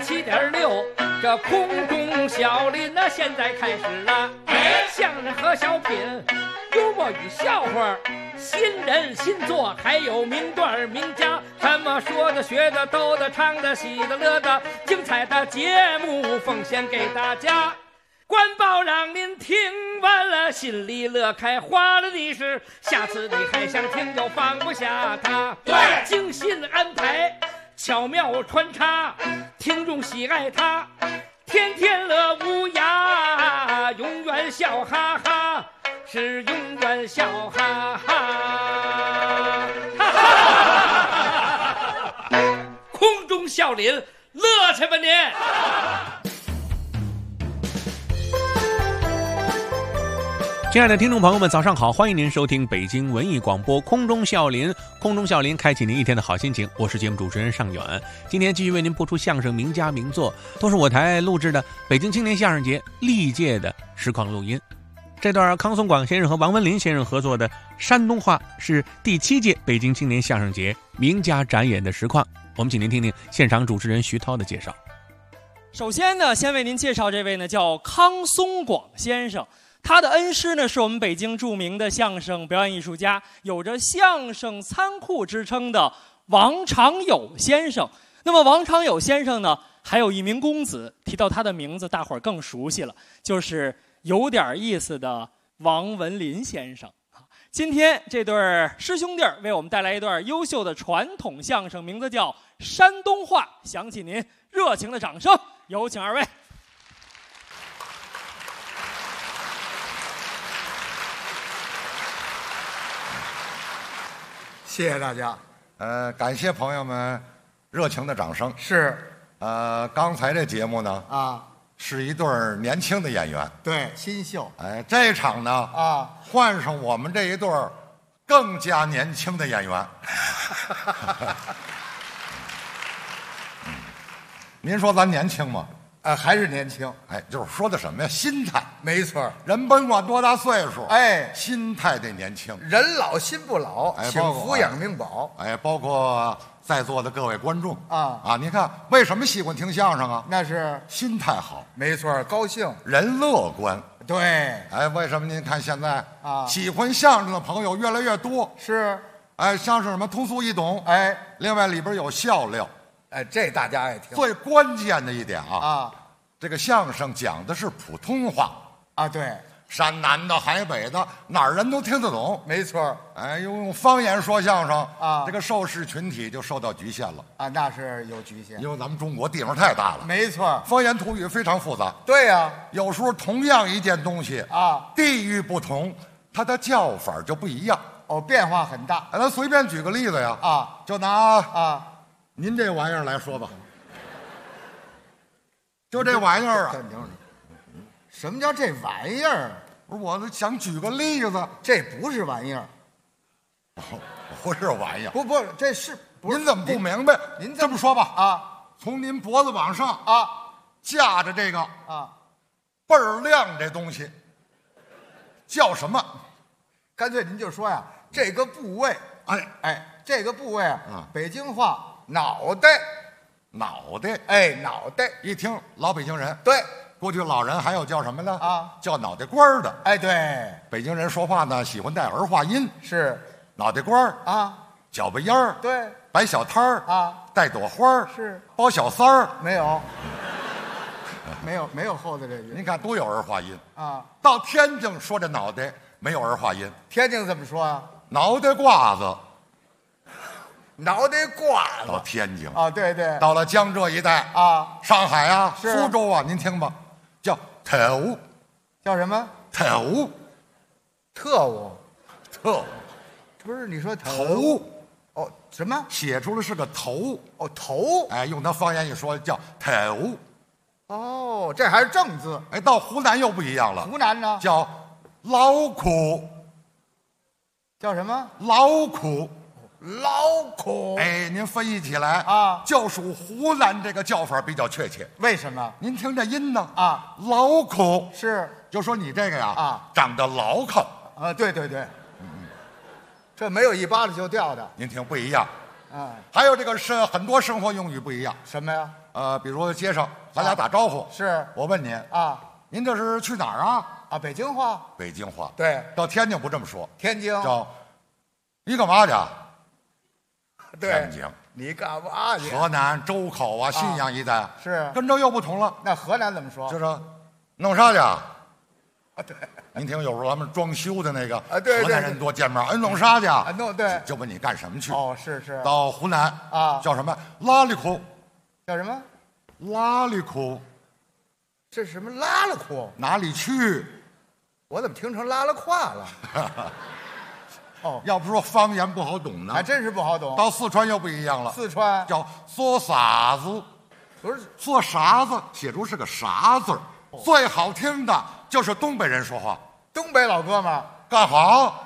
107.6，这空中小林呢，现在开始了。相声和小品，幽默与笑话，新人新作，还有名段名家，什么说的、学的、逗的、唱的、喜的、乐的，精彩的节目奉献给大家。官报让您听完了，心里乐开花了的是，下次你还想听就放不下它。 对， 精心安排，巧妙穿插，听众喜爱它，天天乐无涯，永远笑哈哈，是永远笑哈哈。空中笑林，乐去吧您！ 亲爱的听众朋友们，早上好！欢迎您收听北京文艺广播空中笑林，空中笑林开启您一天的好心情。我是节目主持人尚远，今天继续为您播出相声名家名作，都是我台录制的北京青年相声节历届的实况录音。这段康松广先生和王文林先生合作的山东话是第7届北京青年相声节名家展演的实况。我们请您听听现场主持人徐涛的介绍。 首先呢，先为您介绍这位呢叫康松广先生。他的恩师呢，是我们北京著名的相声表演艺术家，有着相声仓库之称的王长友先生。那么王长友先生呢，还有一名公子，提到他的名字，大伙儿更熟悉了，就是有点意思的王文林先生。今天这对师兄弟为我们带来一段优秀的传统相声，名字叫山东话，响起您热情的掌声，有请二位。 谢谢大家。 感谢朋友们热情的掌声。 是， 刚才这节目呢，是一对年轻的演员， 对，新秀。 这一场呢，换上我们这一对更加年轻的演员。您说咱年轻吗？ 还是年轻。 就是说的什么呀？心态。 没错， 人甭管多大岁数，心态得年轻。 人老心不老，请抚养命宝。 包括在座的各位观众您看为什么喜欢听相声啊？ 那是心态好。 没错，高兴， 人乐观。 对。 为什么您看现在喜欢相声的朋友越来越多？ 是。 相声什么通俗易懂，另外里边有笑料。 这大家爱听。 最关键的一点这个相声讲的是普通话对， 山南的海北的哪儿人都听得懂。 没错。 用方言说相声这个受视群体就受到局限了那是有局限， 因为咱们中国地方太大了。 没错， 方言土语非常复杂。 对呀， 有时候同样一件东西地域不同，它的叫法就不一样。 变化很大。 咱随便举个例子呀就拿您这玩意儿来说吧，就这玩意儿什么叫这玩意儿？ 不是，我想举个例子。 这不是玩意儿。 不是玩意儿。 不，这是。 您怎么不明白？ 您这么说吧从您脖子往上架着这个倍儿亮这东西叫什么？ 干脆您就说呀，这个部位，这个部位北京话脑袋。 脑袋。 脑袋。 一听老北京人。 对， 过去老人还有叫什么呢叫脑袋瓜的。 对， 北京人说话呢喜欢带儿化音。 是。 脑袋瓜脚巴烟儿。 对， 摆小摊儿带朵花儿。 是。 包小三儿。 没有。没有后头这句。 您看都有儿化音到天津说这脑袋没有儿化音。 天津怎么说脑袋瓜子。 脑袋瓜子。 到天津对对。 到了江浙一带上海苏州您听吧，叫特务。 叫什么？ 特务。 特务。 特务。 不是，你说头。 什么？ 写出来是个头。 头。 用他方言一说叫特务。 这还是正字。 到湖南又不一样了。 湖南呢？ 叫劳苦。 叫什么？ 劳苦。 劳苦。 您翻译起来就属湖南这个叫法比较确切。 为什么？ 您听这音呢劳苦。 是。 就说你这个呀长得牢靠。 对对对。这没有一巴掌就掉的。 您听不一样。 还有这个很多生活用语不一样。 什么呀？ 比如街上咱俩打招呼， 是我问您啊， 您这是去哪儿啊？ 啊，北京话。 北京话。 对， 到天津不这么说， 天津叫你干嘛去？ 对， 天津。 你干嘛去？ 河南周口啊，信阳一带是跟这又不同了。 那河南怎么说？ 就是弄啥去？ 啊，对， 您听，有时候咱们装修的那个对河南人多见面，弄啥去？ 弄对， 就问你干什么去？ 哦，是。 到湖南啊， 叫什么？拉里库。 叫什么？ 拉里库。 这是什么拉了裤？ 哪里去？ 我怎么听成拉了胯了？哦， 要不说方言不好懂呢， 还真是不好懂。 到四川又不一样了， 四川叫做啥子？ 不是做啥子，写出是个啥字儿。最好听的就是东北人说话， 东北老哥们儿干好。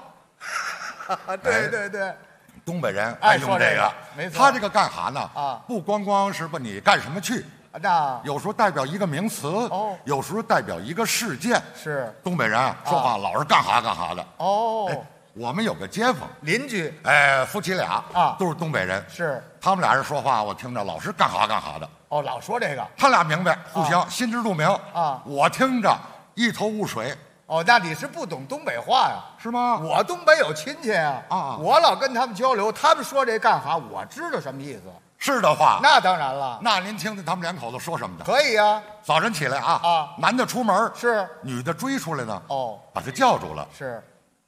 对， 东北人爱用这个， 没错。 他这个干哈呢？ 啊， 不光光是问你干什么去， 那有时候代表一个名词， 哦， 有时候代表一个事件。 是东北人说话老是干哈干哈的。 哦， 我们有个街坊邻居， 夫妻俩啊， 都是东北人， 是他们俩人说话，我听着老是干哈干哈的。 哦，老说这个， 他俩明白，互相心知肚明啊。 我听着一头雾水。 哦，那你是不懂东北话呀？ 是吗？ 我东北有亲戚啊，我老跟他们交流，他们说这干哈，我知道什么意思。 是的话， 那当然了。 那您听听他们两口子说什么的？ 可以呀。 早晨起来啊，男的出门是， 女的追出来呢。 哦， 把他叫住了。 是。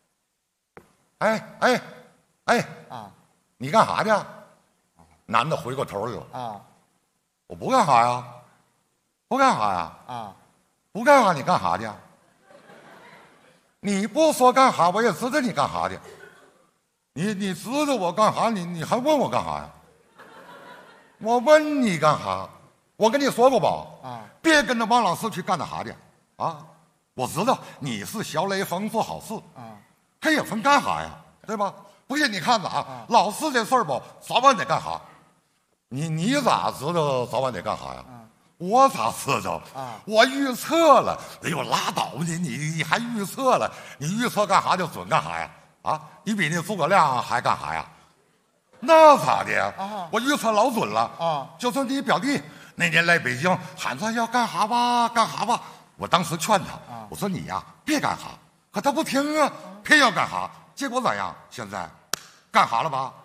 哎，你干啥去？男的回过头来了。 啊， 我不干啥呀，不干啥呀。 啊， 不干啥，你干啥去？你不说干啥，我也知道你干啥的。你知道我干啥，你还问我干啥呀？我问你干啥？我跟你说过吧？别跟着王老师去干那啥去啊！我知道你是小雷锋做好事他也分干啥呀？对吧？不信你看着老师这事儿吧，早晚得干啥？你咋知道早晚得干啥呀？我咋知道？我预测了。哎呦，拉倒吧你还预测了？你预测干啥就准干啥呀？你比那诸葛亮还干啥呀？那咋的呀？我预测老准了就说你表弟那年来北京喊他要干啥吧，干啥吧。我当时劝他，我说你呀别干啥，可他不听啊，偏要干啥。结果咋样？现在干啥了吧？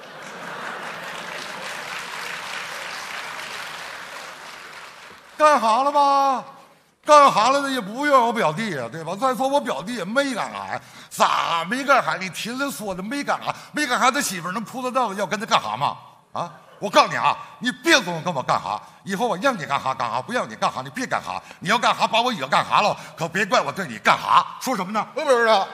干啥了吧？干啥了？也不怨我表弟呀，对吧？再说我表弟也没干啥呀，咋没干啥？你听人说的没干啥，没干啥，他媳妇能哭得到要跟他干啥吗？我告诉你你别总跟我干啥，以后我让你干啥干啥，不让你干啥你别干啥。你要干啥把我惹干啥了，可别怪我对你干啥。说什么呢？ 不是啊，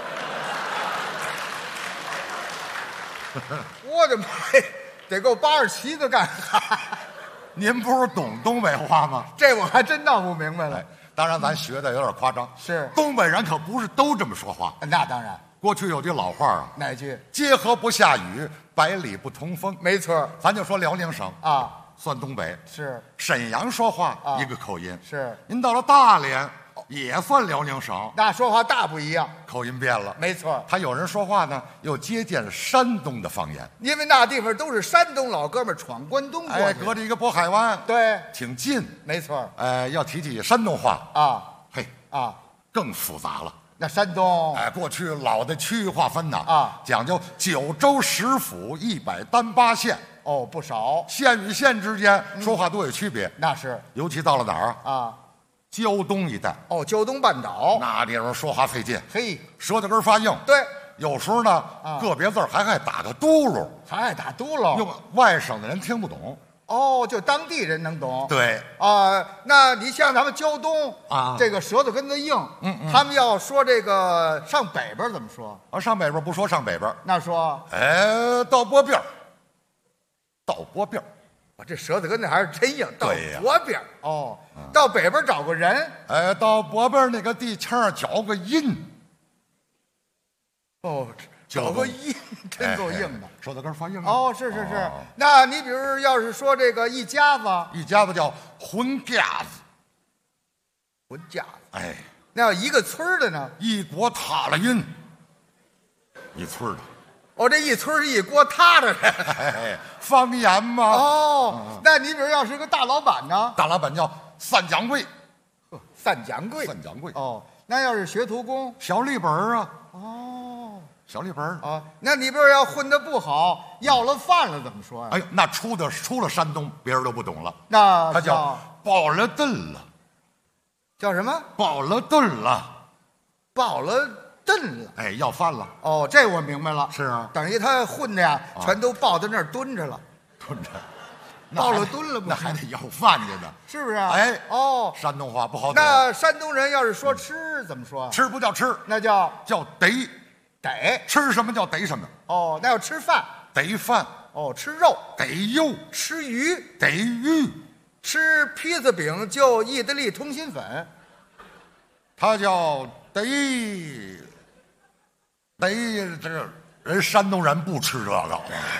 我的妈呀，得够87个干啥？ 您不是懂东北话吗？ 这我还真闹不明白了。 当然咱学的有点夸张， 是东北人可不是都这么说话。 那当然， 过去有句老话哪句？ 街河不下雨，百里不通风。 没错， 咱就说辽宁省算东北。 是沈阳说话一个口音。 是您到了大连也算辽宁省， 那说话大不一样， 口音变了。 没错， 他有人说话呢又接近山东的方言， 因为那地方都是山东老哥们闯关东过去， 隔着一个渤海湾， 对， 挺近。 没错， 要提起山东话更复杂了。 那山东过去老的区域划分呢讲究9州10府100单8县。 不少。 县与县之间说话都有区别。 那是， 尤其到了哪儿胶东一带。 胶东半岛那地方说话费劲， 嘿， 舌头根发硬。 对， 有时候呢个别字还爱打个嘟噜， 还爱打嘟噜， 用外省的人听不懂。 就当地人能懂。 对那你像咱们胶东这个舌头根子硬，他们要说这个上北边怎么说？ 上北边不说上北边， 那说到波边，到波边。 我这舌头根子还是真硬。到对呀， 波边到北边找个人， 到波边那个地腔找个音。 找个音真够硬的， 舌头根发硬。 是。那你比如要是说这个一家子叫混家子， 混家子。 那要一个村的呢？ 一国塔了音，一村的。 哦，这一村一锅塌着的， 方言嘛。 哦，那你比如要是个大老板呢？ 大老板叫三掌柜， 三掌柜。 三掌柜。 哦，那要是学徒工， 小立本啊。 哦， 小立本啊，那你比如要混得不好，要了饭了怎么说呀？ 哎呦，那出了山东，别人都不懂了。 那他叫饱了顿了。 叫什么？ 饱了顿了。 饱了顿了。 哎，要饭了。 哦，这我明白了。 是啊， 等于他混的呀，全都抱在那儿蹲着了。 蹲着。 抱了蹲了， 那还得要饭去呢， 是不是啊？ 哎， 哦， 山东话不好懂。 那山东人要是说吃怎么说？ 吃不叫吃， 那叫逮。 逮。 吃什么叫逮什么？ 哦，那要吃饭。 逮饭。 哦，吃肉。 逮肉。 吃鱼。 逮鱼。 吃披萨饼就意大利通心粉。 他叫逮，这人山东人不吃这个。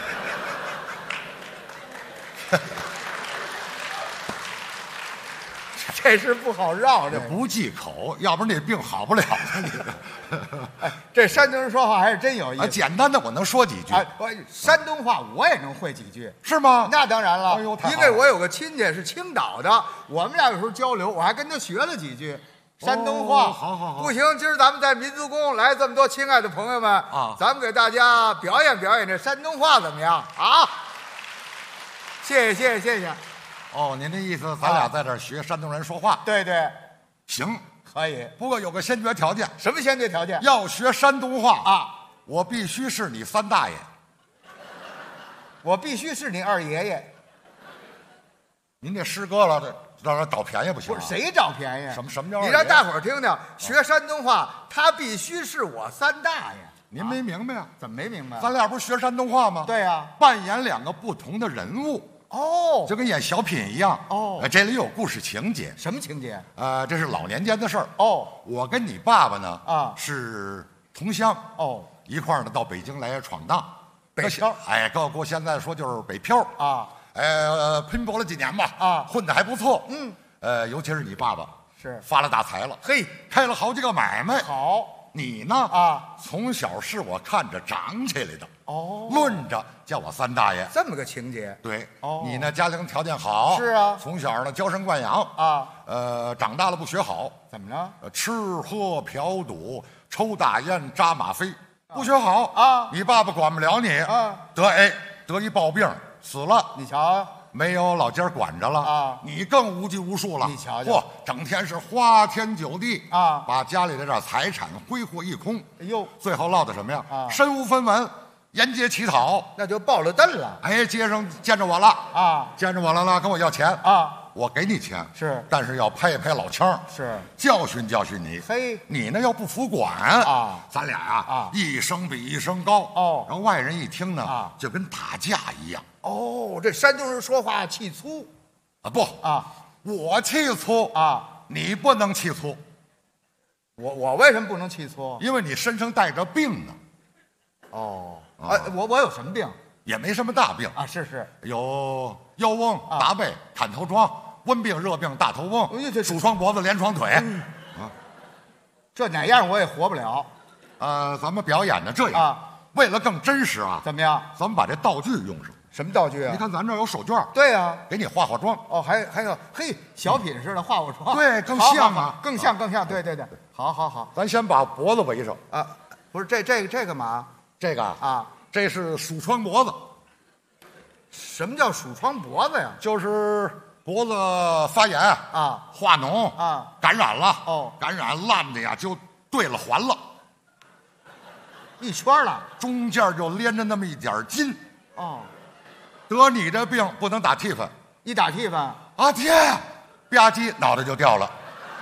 这是不好绕，这不忌口，要不然这病好不了。 哎，这山东人说话还是真有意思。 简单的我能说几句。 哎，山东话我也能会几句， 是吗？ 那当然了。 哎呦， 因为我有个亲戚是青岛的，我们俩有时候交流，我还跟他学了几句山东话。 好。 不行，今儿咱们在民族宫来这么多亲爱的朋友们啊，咱们给大家表演表演这山东话怎么样啊？谢谢。 哦，您的意思，咱俩在这儿学山东人说话？ 对， 行， 可以。 不过有个先决条件。 什么先决条件？ 要学山东话啊， 我必须是你三大爷， 我必须是你二爷爷。 您这师哥了，这让人找便宜不行。 不是谁找便宜？ 什么叫？ 你让大伙儿听听，学山东话，他必须是我三大爷。 您没明白啊？ 怎么没明白？ 咱俩不是学山东话吗？ 对呀， 扮演两个不同的人物。 哦， 就跟演小品一样。 哦， 这里有故事情节。 什么情节？ 这是老年间的事儿。 哦， 我跟你爸爸呢，是同乡。 哦， 一块儿呢到北京来闯荡， 北漂。 哎，搁现在说就是北漂啊。 拼搏了几年吧，混得还不错。尤其是你爸爸是发了大财了， 嘿， 开了好几个买卖。 好， 你呢？从小是我看着长起来的。 哦， 论着叫我三大爷， 这么个情节。 对， 哦， 你呢家庭条件好， 是啊， 从小呢娇生惯养啊， 长大了不学好， 怎么着？ 吃喝嫖赌，抽大烟，扎吗啡，不学好啊， 你爸爸管不了你啊， 得一暴病死了， 你瞧， 没有老家管着了啊， 你更无拘无束了， 你瞧瞧， 整天是花天酒地啊， 把家里的这财产挥霍一空， 哎呦， 最后落得什么呀？ 啊， 身无分文。沿街乞讨， 那就爆了灯了。 哎，街上见着我了啊， 见着我了，跟我要钱啊， 我给你钱是， 但是要拍一拍老腔， 是教训教训你。 嘿， 你呢要不服管啊， 咱俩一声比一声高哦， 让外人一听呢就跟打架一样。 哦，这山东人说话气粗不我气粗你不能气粗。 我为什么不能气粗？ 因为你身上带着病呢。 哦。我有什么病？ 也没什么大病啊，是有腰翁、达背、坦头疮、温病、热病、大头翁、鼠疮脖子、连床腿， 这哪样我也活不了。 咱们表演的这样为了更真实怎么样？ 咱们把这道具用上。 什么道具啊？ 你看咱这有手绢。 对呀， 给你化妆。 哦，还有嘿，小品似的化妆。 对，更像啊， 更像。对，好， 咱先把脖子围上啊，不是这干嘛？ 这个这是鼠疮脖子。 什么叫鼠疮脖子呀？ 就是脖子发炎化脓感染了感染烂的呀就对了环了， 一圈了， 中间就连着那么一点筋。得你这病不能打替分， 一打替分天，吧唧脑袋就掉了。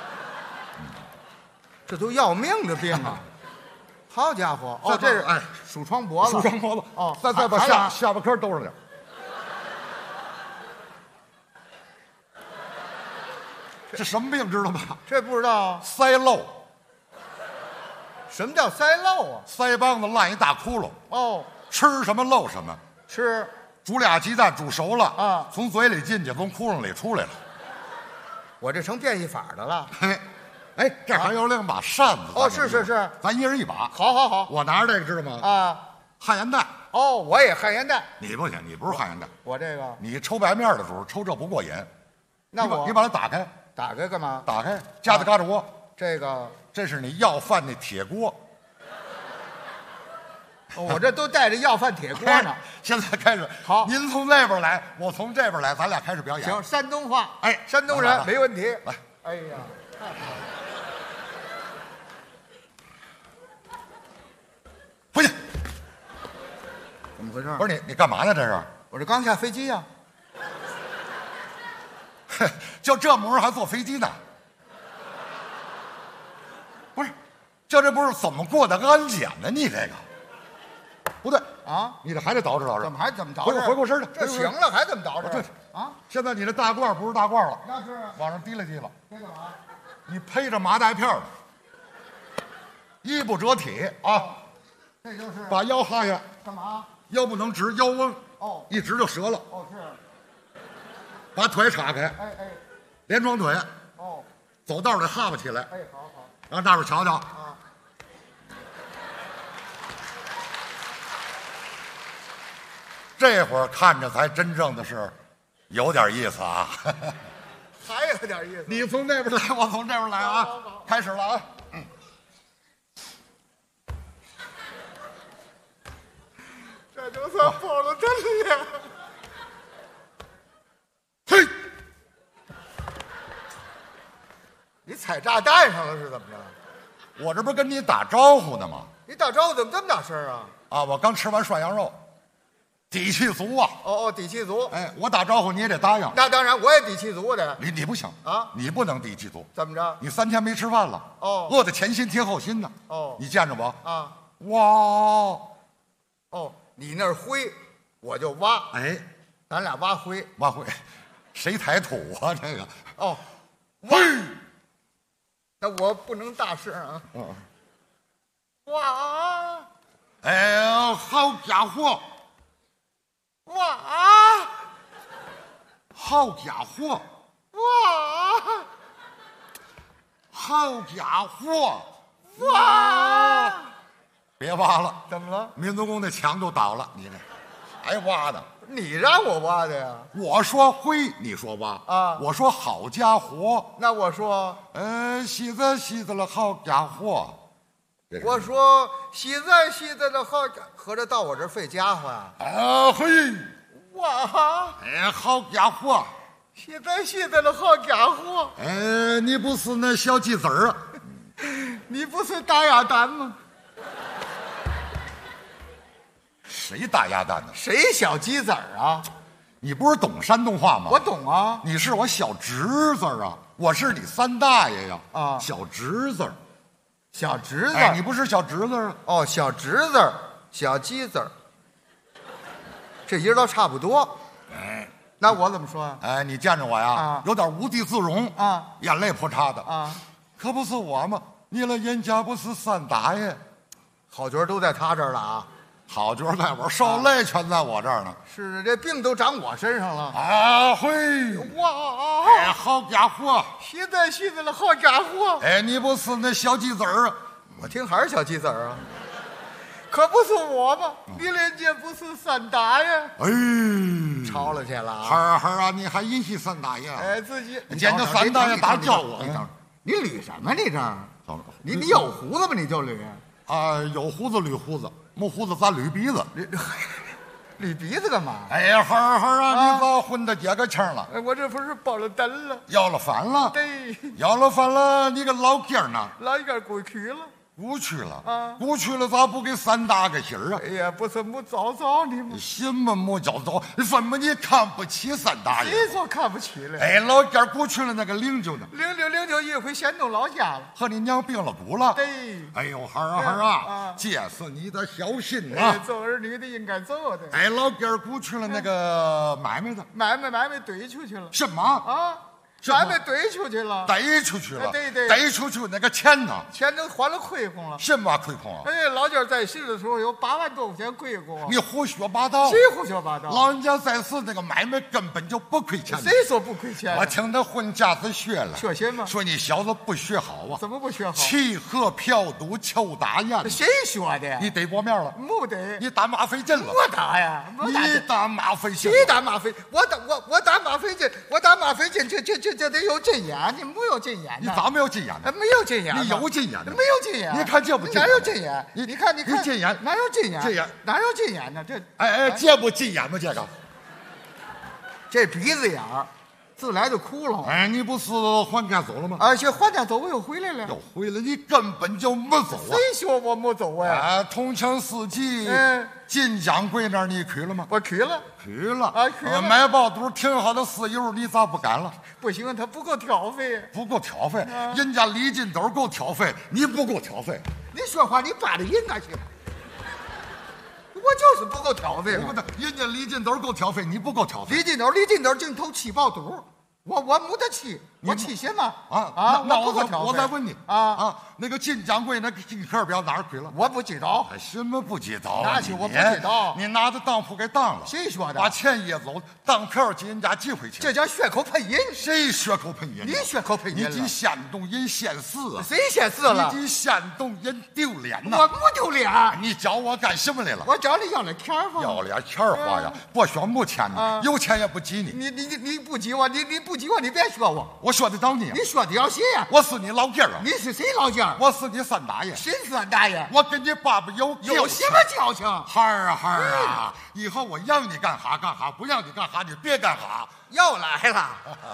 这都要命的病啊！好家伙！这是鼠疮脖子， 鼠疮脖子。再把下巴颏兜上点。这什么病知道吗？ 这不知道。 腮漏。 什么叫腮漏啊？ 腮帮子烂一大窟窿。吃什么漏什么。 吃。 煮俩鸡蛋煮熟了从嘴里进去，从窟窿里出来了。 我这成变异法的了。 这还有两把扇子。 是， 咱一人一把。 好， 我拿着这个知道吗？ 旱烟袋。 哦，我也旱烟袋。 你不行，你不是旱烟袋。 我这个， 你抽白面的时候抽这不过瘾。 那你把它打开， 打开干嘛？ 打开，夹在嘎吱窝。 这是你要饭的铁锅。 我这都带着要饭铁锅呢。 现在开始， 好， 您从那边来，我从这边来，咱俩开始表演。 行，山东话， 哎， 山东人没问题。 来， 哎呀，太好了。 回去。 怎么回事？ 不是你干嘛呢？这是？ 我这刚下飞机呀。 就这模样还坐飞机呢？不是，这不是怎么过的安检呢？你这个不对啊！ 你这还得捯饬捯饬。 怎么还怎么捯饬？ 回过身去。 这行了，还怎么捯饬？ 对啊！ 现在你这大褂不是大褂了， 那是往上提了提了。 这干嘛？ 你披着麻袋片儿，衣不遮体啊！ 这就是把腰哈下。 干嘛？ 腰不能直，腰弯。 哦， 一直就折了。 哦，是。 把腿岔开。 哎， 连双腿。 哦。 走道里哈巴起来。 哎，好， 让大伙瞧瞧。 啊。 这会儿看着才真正的是有点意思啊。 还有点意思。 你从那边来，我从这边来啊。 好， 开始了啊。 这就算爆了灯了。 嘿， 你踩炸弹上了是怎么着？ 我这不是跟你打招呼呢吗？ 你打招呼怎么这么大声啊？ 啊，我刚吃完涮羊肉，底气足啊。 哦，底气足。 哎，我打招呼你也得答应。 那当然，我也底气足的。 你不行啊， 你不能底气足。 怎么着？ 你3天没吃饭了。 哦， 饿得前心贴后心呢。 哦， 你见着不？ 啊， 哇， 哦，你那儿灰，我就挖。 哎， 咱俩挖灰。 挖灰，谁抬土啊？这个。 哦， 挖。 那我不能大声啊。哇！ 哎呀，好家伙！ 哇！ 好家伙！ 哇！ 好家伙！ 哇！ 别挖了， 怎么了？ 民族宫那墙都倒了，你这还挖呢？ 你让我挖的呀？ 我说灰，你说挖啊？ 我说好家伙。 那我说， 西子了，好家伙。 我说西子了，好家，合着到我这儿费家伙啊？ 啊嘿！ 哇！ 哎，好家伙！ 西子了，好家伙！ 哎，你不是那小鸡子儿啊？ 你不是大鸭蛋吗？ 谁大鸭蛋呢？ 谁小鸡子儿啊？ 你不是懂山东话吗？ 我懂啊。 你是我小侄子啊，我是你三大爷呀。 啊， 小侄子， 小侄子。 哎，你不是小侄子啊？ 哦，小侄子，小鸡子儿，这音儿都差不多。 哎， 那我怎么说啊？ 哎，你见着我呀， 啊， 有点无地自容啊， 眼泪扑嚓的啊， 可不是我吗？你了人家不是三大爷， 好角都在他这儿了啊。 好角在我，受累全在我这儿呢。 是，这病都长我身上了。 啊嘿！ 哇！ 哎，好家伙！ 西子了，好家伙！ 哎，你不是那小鸡子儿啊？ 我听还是小鸡子儿啊。可不是我吗？你人家不是三大爷？ 哎， 吵了去了啊！ 孩儿啊，你还引起三大爷？ 哎，自己见着三大爷打叫我。 你捋什么？你这？你有胡子吗？你就捋。 啊，有胡子捋胡子，没胡子咱捋鼻子。 捋鼻子干嘛？ 哎呀，孩儿啊，你咋混到这个腔了？ 哎，我这不是爆了灯了， 要了饭了。 对， 要了饭了，你个老哥呢？ 老一个过去了。 过去了啊， 过去了，咋不给三大个信儿啊？ 哎呀，不是没早早的吗？ 什么没早早？怎么你看不起三大爷？ 谁说看不起了？ 哎，老家过去了那个领救呢？ 领救一回先动老家了。 和你娘病了骨了？ 对。 哎呦，孩儿啊，这是你的孝心啊！ 做儿女的应该做的。 哎，老家过去了那个买卖的， 买卖兑出去了。 什么啊？ 咱们逮出去了， 逮出去了， 对对， 逮出去那个钱呢？ 钱都还了亏空了。 什么亏空啊？ 哎，老家在世的时候有8万多块钱亏空。 你胡说八道！ 谁胡说八道？ 老人家在世那个买卖根本就不亏钱。 谁说不亏钱？ 我听那混家子学了。 学什么？ 说你小子不学好啊！ 怎么不学好？ 弃河嫖赌邱大雁。 谁说的？ 你逮过面了？ 没得。 你打马费劲了？ 我打呀！ 你打马费劲？ 谁打马费？我打马费劲，我打马费劲，这得有阵眼，你没有阵眼。 你咋没有阵眼呢？ 没有阵眼。 你有阵眼呢？ 没有阵眼。 你看这不阵眼？ 哪有阵眼？你看阵眼哪有阵眼？ 阵眼哪有阵眼呢？ 这不阵眼吗？这个， 这鼻子眼儿。自来的窟窿。 哎，你不是还家走了吗？ 而且还家走，我又回来了。 又回来，你根本就没走啊！ 谁说我没走啊？ 啊，同庆四季，晋江柜那儿你去了吗？ 我去了， 去了啊，去了。 买爆肚挺好的豉油，你咋不干了？ 不行，他不够挑费。 不够挑费，人家李金斗够挑费，你不够挑费。 你说话你扒着人干去。我就是不够挑费嘛。 人家李金斗够挑费，你不够挑费。 李金斗净偷气爆肚，我没得气，我气什么？ 那我再问你那个晋江柜那个金壳表哪儿去了？ 我不知道。 什么不知道？ 那是我不知道。 你拿着当铺给当了。 谁说的？ 把钱掖走，当票给人家寄回去。 这叫血口喷人。 谁血口喷人？ 你血口喷人了。 你给煽动人现死啊！ 谁现死了？ 你给煽动人丢脸呐！ 我不丢脸。 你找我干什么来了？ 我找你要了钱儿要了钱儿花呀！不说没钱呢，有钱也不给你。 你不给我，你不给我，你别说我。 我说的到你。 你说的要谁呀？ 我是你老弟儿啊。 你是谁老弟儿？ 我是你三大爷。 谁三大爷？ 我跟你爸爸有什么交情？ 孩儿啊，以后我让你干哈干哈，不让你干哈你别干哈。 又来了。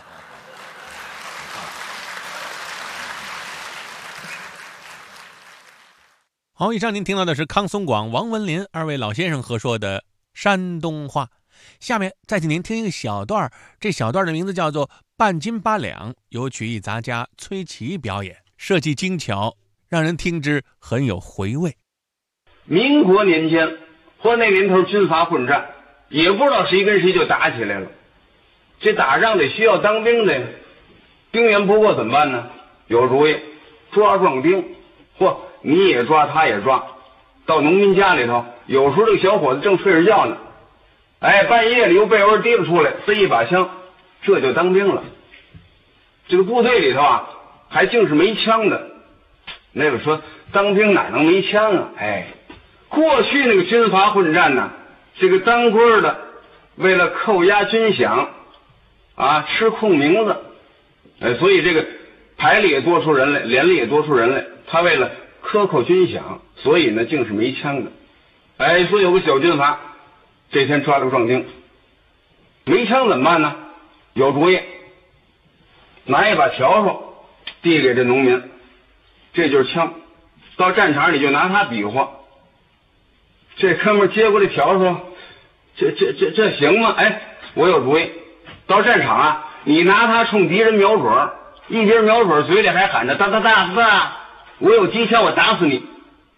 好，以上您听到的是康松广、王文林二位老先生合说的山东话。下面再请您听一个小段，这小段的名字叫做《半斤八两》，由曲艺杂家崔琦表演，设计精巧，让人听之很有回味。 民国年间，或那年头军阀混战，也不知道谁跟谁就打起来了。这打仗得需要当兵的，兵源不够怎么办呢？有主意，抓壮丁，或你也抓，他也抓，到农民家里头，有时候这个小伙子正睡着觉呢，哎，半夜里由被窝提了出来，塞一把枪，这就当兵了。这个部队里头啊，还净是没枪的。那个说当兵哪能没枪啊？哎，过去那个军阀混战呢，这个当官的为了扣押军饷啊，吃空名字，所以这个排里也多出人来，连里也多出人来。他为了克扣军饷，所以呢，竟是没枪的。哎，说有个小军阀，这天抓了个壮丁，没枪怎么办呢？有主意，拿一把笤帚递给这农民，这就是枪。到战场里就拿它比划。这哥们接过这笤帚，这行吗？哎，我有主意。到战场啊，你拿它冲敌人瞄准，一边瞄准嘴里还喊着哒哒哒哒，我有机枪我打死你。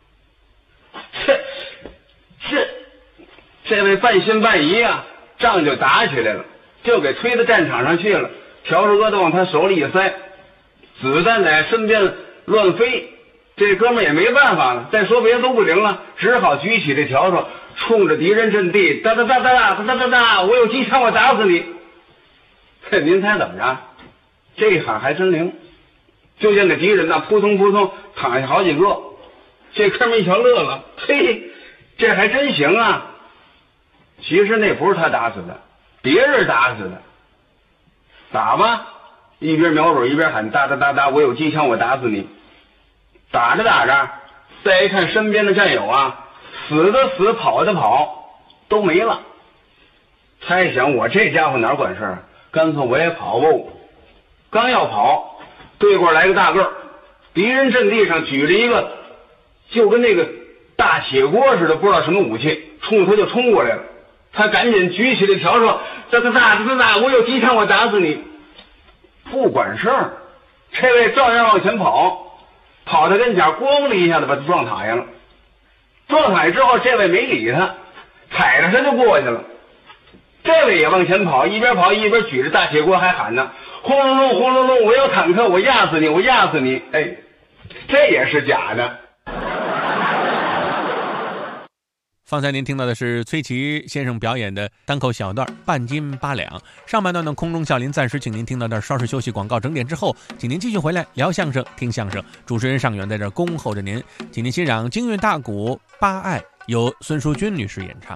这位半信半疑啊，仗就打起来了，就给推到战场上去了。笤帚疙瘩往他手里一塞，子弹在身边乱飞。这哥们也没办法了，再说别的都不灵了，只好举起这笤帚，冲着敌人阵地哒哒哒哒哒哒哒哒，我有机枪我打死你。您猜怎么着？这一喊还真灵，就见那敌人呐，扑通扑通躺下好几个。这哥们一瞧乐了，嘿，这还真行啊！其实那不是他打死的，别人打死的。打吧，一边瞄准一边喊哒哒哒哒，我有机枪我打死你。打着打着，再一看身边的战友啊，死的死，跑的跑，都没了。猜想我这家伙哪管事儿，干脆我也跑吧。刚要跑，对过来个大个儿，敌人阵地上举着一个就跟那个大铁锅似的，不知道什么武器，冲他就冲过来了。他赶紧举起这笤帚，哒哒哒哒哒，我有机枪我打死你。不管事儿，这位照样往前跑，跑到跟前，咣的一下子把他撞躺下了。撞躺下之后，这位没理他，踩着他就过去了。 这位也往前跑，一边跑一边举着大铁锅还喊呢：“轰隆隆，轰隆隆！我要坦克，我压死你，我压死你！”哎，这也是假的。 方才您听到的是崔琦先生表演的单口小段《半斤八两》。上半段的空中笑林暂时请您听到这儿，稍事休息，广告整点之后，请您继续回来聊相声、听相声。主持人尚远在这儿恭候着您，请您欣赏京韵大鼓《八爱》，由孙淑君女士演唱。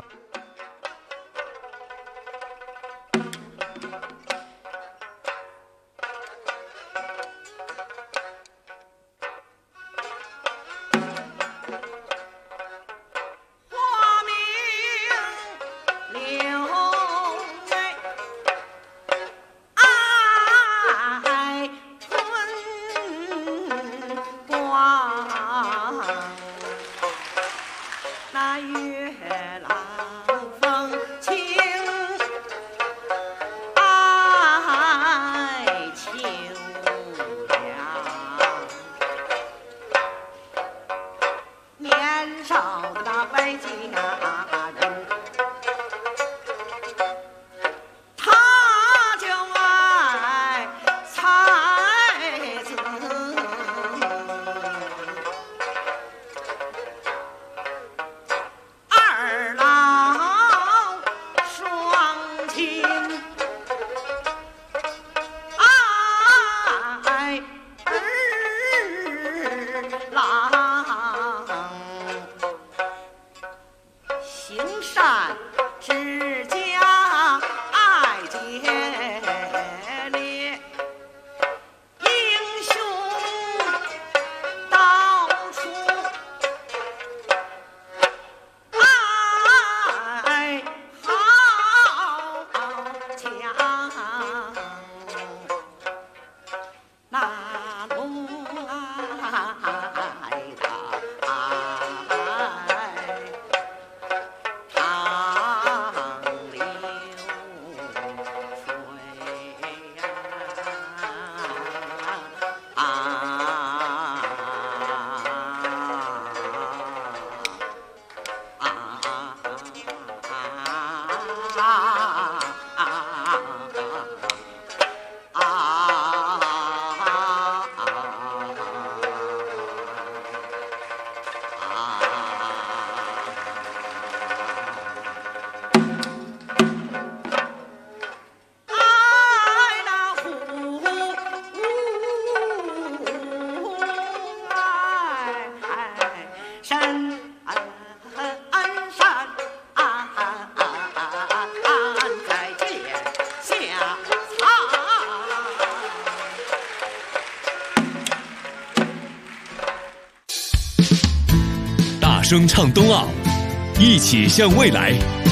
声唱冬奥，一起向未来。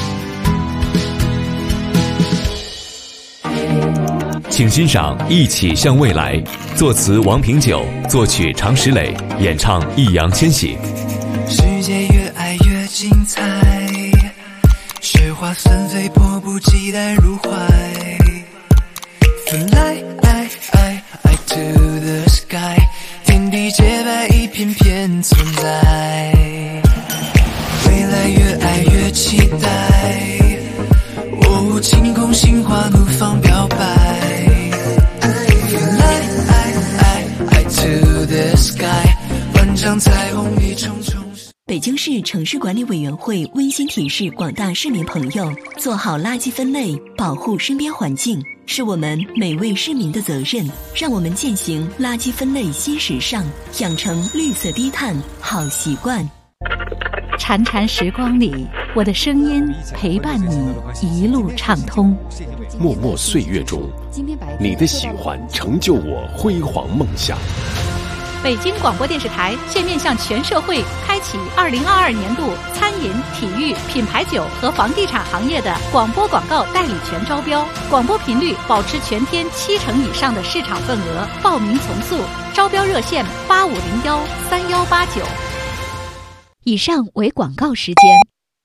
请欣赏《一起向未来》，作词王平久，作曲常石磊，演唱易烊千玺。 世界越爱越精彩，雪花纷飞，迫不及待入怀。Fly to the sky， 天地洁白，一片片存在。未来越爱越期待，哦，晴空心花怒放表白。Fly to the sky， 万丈彩虹一重重。 北京市城市管理委员会温馨提示广大市民朋友，做好垃圾分类，保护身边环境，是我们每位市民的责任。让我们践行垃圾分类新时尚，养成绿色低碳好习惯。 潺潺时光里，我的声音陪伴你一路畅通。 默默岁月中，你的喜欢成就我辉煌梦想。 北京广播电视台现面向全社会开启2022年度餐饮、体育、品牌酒和房地产行业的广播广告代理权招标，广播频率保持全天70%以上的市场份额，报名从速，招标热线85013189。以上为广告时间。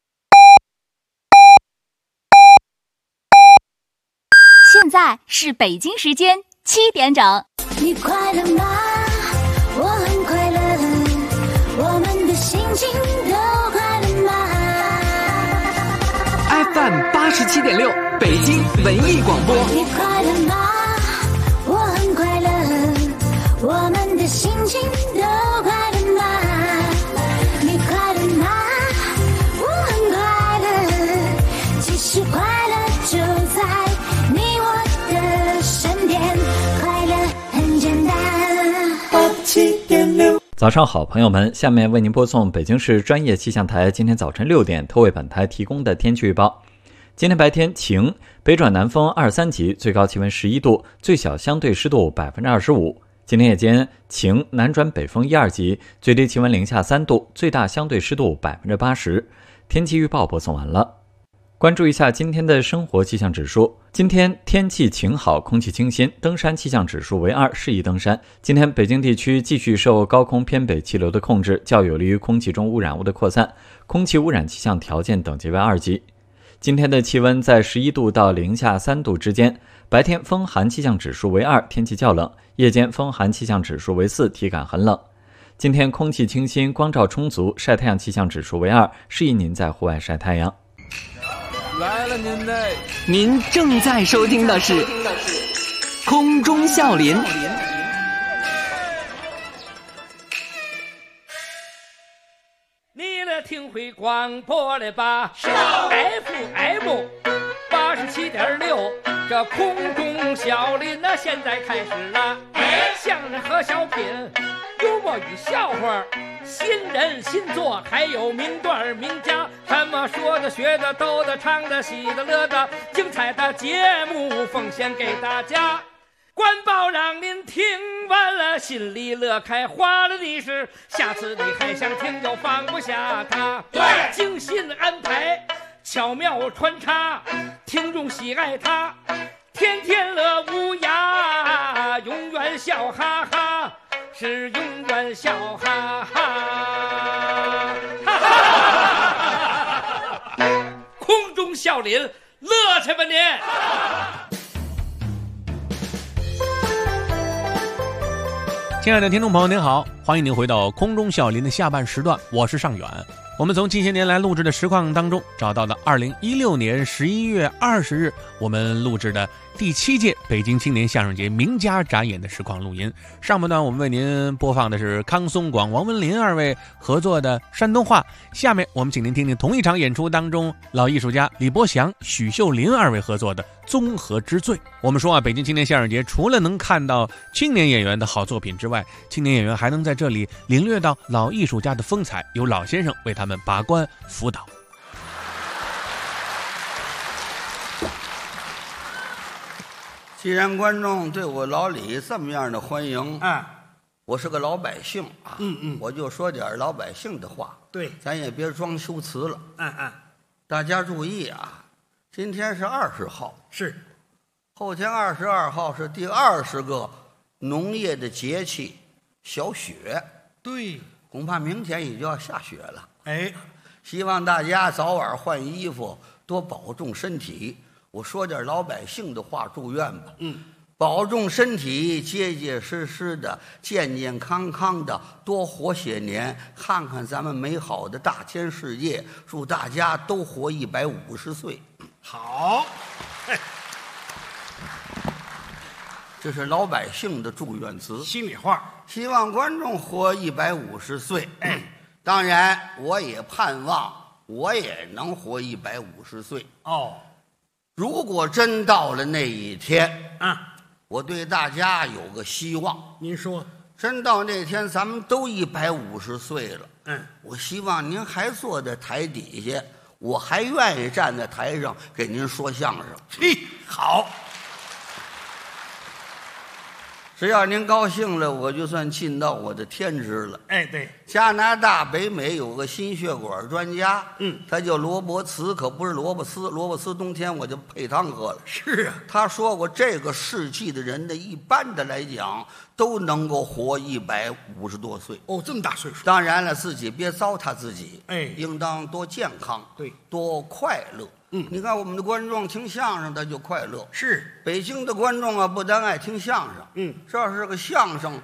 现在是北京时间7点整。 你快乐吗？我很快乐，我们的心情都快乐吗 FM 87.6，北京文艺广播。 你快乐吗？我很快乐，我们的心情都快乐吗？你快乐吗？我很快乐，其实快乐就在你我的身边，快乐很简单。87.6。 早上好，朋友们，下面为您播送北京市专业气象台今天早晨6点特为本台提供的天气预报。今天白天晴，北转南风2、3级，最高气温11度，最小相对湿度25%。今天夜间晴，南转北风1、2级，最低气温零下3度，最大相对湿度80%。天气预报播送完了。关注一下今天的生活气象指数。今天天气晴好，空气清新，登山气象指数为2，适宜登山。今天北京地区继续受高空偏北气流的控制，较有利于空气中污染物的扩散，空气污染气象条件等级为2级。今天的气温在11度到零下3度之间，白天风寒气象指数为2，天气较冷，夜间风寒气象指数为4，体感很冷。今天空气清新，光照充足，晒太阳气象指数为2，适宜您在户外晒太阳。 来了您正在收听的是空中笑林。 你来听会广播了吧？FM 87.6，这空中笑林那现在开始了。相声和小品，幽默与笑话，新人新作，还有名段名家，什么说的学的逗的唱的喜的乐的，精彩的节目奉献给大家。官报让您听完了心里乐开花了的是，下次你还想听就放不下它。对，精心安排，巧妙穿插，听众喜爱它，天天乐无涯，永远笑哈哈，是永远笑哈哈。空中笑林，乐去吧您！ 亲爱的听众朋友您好，欢迎您回到空中笑林的下半时段，我是尚远。我们从近些年来录制的实况当中找到了2016年11月20日我们录制的第7届北京青年相声节名家展演的实况录音。上半段我们为您播放的是康松广、王文林二位合作的山东话，下面我们请您听听同一场演出当中老艺术家李伯祥、许秀林二位合作的综合之最。我们说啊，北京青年相声节除了能看到青年演员的好作品之外，青年演员还能在这里领略到老艺术家的风采，有老先生为他们把关辅导。 既然观众对我老李这么样的欢迎，我是个老百姓啊，我就说点老百姓的话， 对， 咱也别装修辞了，大家注意啊，今天是20号， 是， 后天22号是第20个农业的节气小雪， 对， 恐怕明天也就要下雪了。 哎， 希望大家早晚换衣服，多保重身体。我说点老百姓的话，祝愿吧。保重身体，结结实实的，健健康康的，多活些年，看看咱们美好的大千世界。祝大家都活150岁。 好， 这是老百姓的祝愿词， 心里话。 希望观众活150岁。当然，我也盼望我也能活150岁。 哦， 如果真到了那一天我对大家有个希望。 您说， 真到那天咱们都150岁了，我希望您还坐在台底下，我还愿意站在台上给您说相声。 嘿，好。 只要您高兴了，我就算尽到我的天职了。 哎，对， 加拿大北美有个心血管专家，他叫罗伯茨，可不是萝卜丝。萝卜丝冬天我就配汤喝了。 是啊， 他说过，这个世纪的人呢，一般的来讲都能够活150多岁。 哦，这么大岁数。 当然了，自己别糟蹋自己，应当多健康， 对， 多快乐。你看我们的观众听相声他就快乐。 是， 北京的观众啊，不但爱听相声， 这是个相声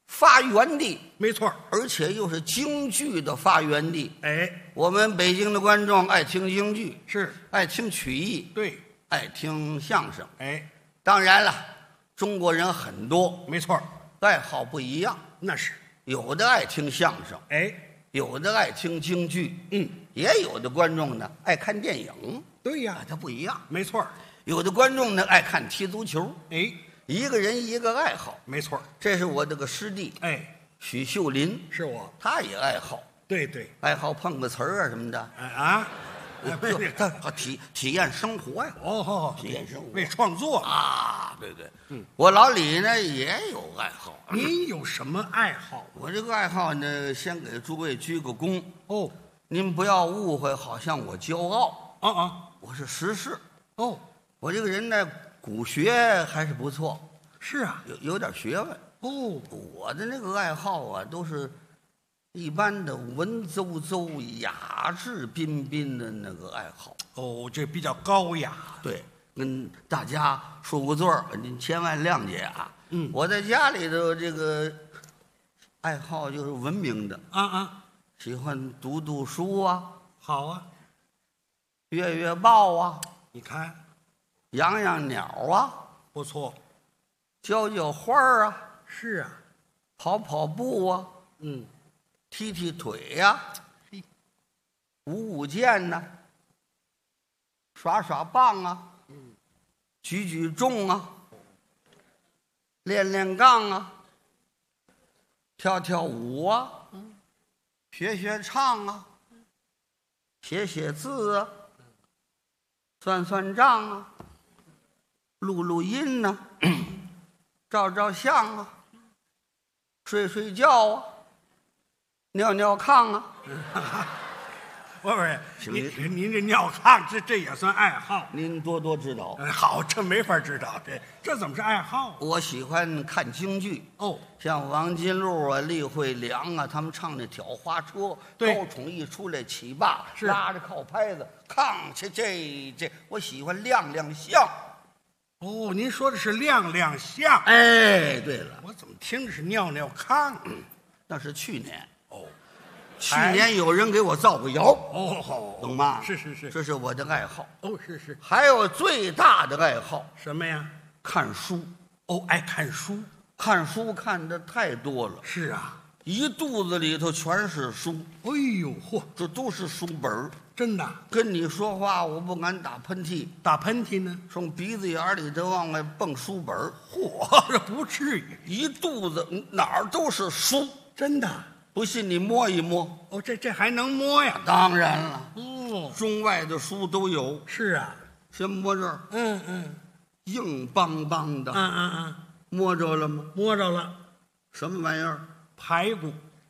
发源地， 没错， 而且又是京剧的发源地。 哎， 我们北京的观众爱听京剧， 是爱听曲艺， 对， 爱听相声。 哎， 当然了，中国人很多， 没错， 爱好不一样。 那是有的爱听相声， 哎， 有的爱听京剧，也有的观众呢爱看电影。 对呀， 它不一样。 没错， 有的观众呢爱看踢足球。 哎， 一个人一个爱好。 没错， 这是我这个师弟， 哎， 许秀林， 是我， 他也爱好。 对对， 爱好碰个瓷儿啊什么的。 啊， 他体验生活呀。 哦， 体验生活， 为创作啊，对对。我老李呢也有爱好。 您有什么爱好？ 我这个爱好呢，先给诸位鞠个躬。 哦， 您不要误会，好像我骄傲。我是实事。 哦， 我这个人呢，古学还是不错。 是啊， 有点学问。 哦， 我的那个爱好啊，都是一般的文绉绉、雅致彬彬的那个爱好。 哦，这比较高雅。 对，跟大家说个罪儿，您千万谅解啊。我在家里头这个爱好就是文明的。喜欢读读书啊。 好啊。 阅阅报啊。 你看， 养养鸟啊。 不错。 浇浇花啊。 是啊。 跑跑步啊。踢踢腿呀。舞舞剑呐。耍耍棒啊。举举重啊。练练杠啊。跳跳舞啊。学学唱啊。写写字啊。算算账啊。录录音呐。照照相啊。睡睡觉啊。尿尿炕啊。 不是，您这尿炕，这也算爱好？ 您多多指导。 好，这没法指导，这怎么是爱好？ 我喜欢看京剧。 哦， 像王金鹿啊、厉慧良啊，他们唱那挑花车，高宠一出来起罢，拉着靠拍子，炕去这，我喜欢亮亮相。 哦，您说的是亮亮相。 哎，对了， 我怎么听着是尿尿炕？ 那是去年。 哦。 去年有人给我造个谣，懂吗？ 是是是， 这是我的爱好。 哦，是是。 还有最大的爱好什么呀？ 看书。 哦，爱看书， 看书看的太多了。 是啊， 一肚子里头全是书。 哎呦嚯， 这都是书本真的。 跟你说话，我不敢打喷嚏。 打喷嚏呢？ 从鼻子眼里头往外蹦书本。 嚯，这不至于。 一肚子哪儿都是书， 真的。 不信你摸一摸。 哦，这还能摸呀？ 当然了。 哦， 中外的书都有。 是啊。 先摸这儿。硬邦邦的。摸着了吗？ 摸着了。 什么玩意儿？ 排骨。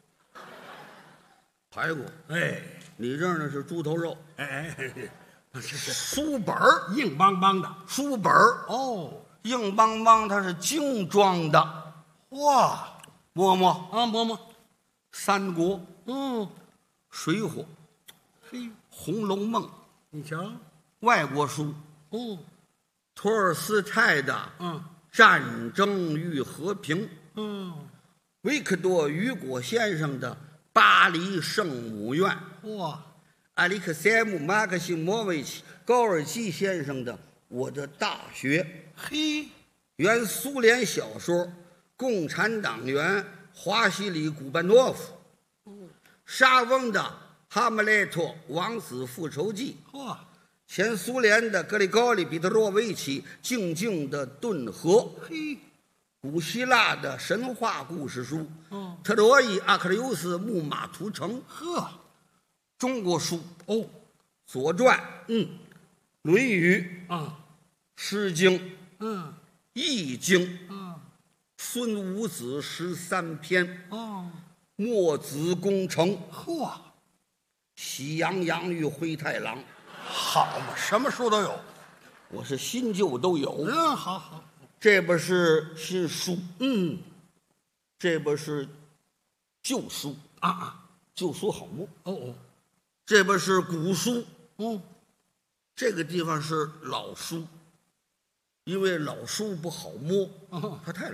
排骨。 哎， 你这儿呢是猪头肉。 哎， 是书本硬邦邦的书本哦， 硬邦邦，它是精装的。 哇， 摸摸啊，摸摸。 三国，水浒，红楼梦， 你瞧， 外国书，托尔斯泰的，战争与和平，维克多·雨果先生的巴黎圣母院， 哇， 埃里克塞姆·马克西莫维奇·高尔基先生的我的大学， 嘿， 原苏联小说，共产党员。华西里·古班诺夫，沙翁的《哈姆雷特王子复仇记》，前苏联的格里高利·彼得罗维奇《静静的顿河》，古希腊的神话故事书，特洛伊阿克琉斯木马屠城，中国书《左传》，《论语》，诗经》，易经》。孙武子13篇，墨子攻城，喜羊羊与灰太狼， 好嘛，什么书都有， 我是新旧都有。 好， 这边是新书，这边是旧书旧书好摸。这边是古书，这个地方是老书，因为老书不好摸，它太老了。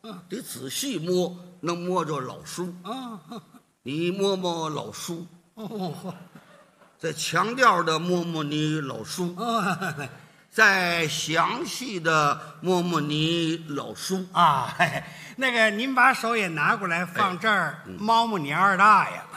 得仔细摸，能摸着老书。你摸摸老书。再强调的摸摸你老书。再详细的摸摸你老叔啊！那个，您把手也拿过来，放这儿，摸摸你二大爷。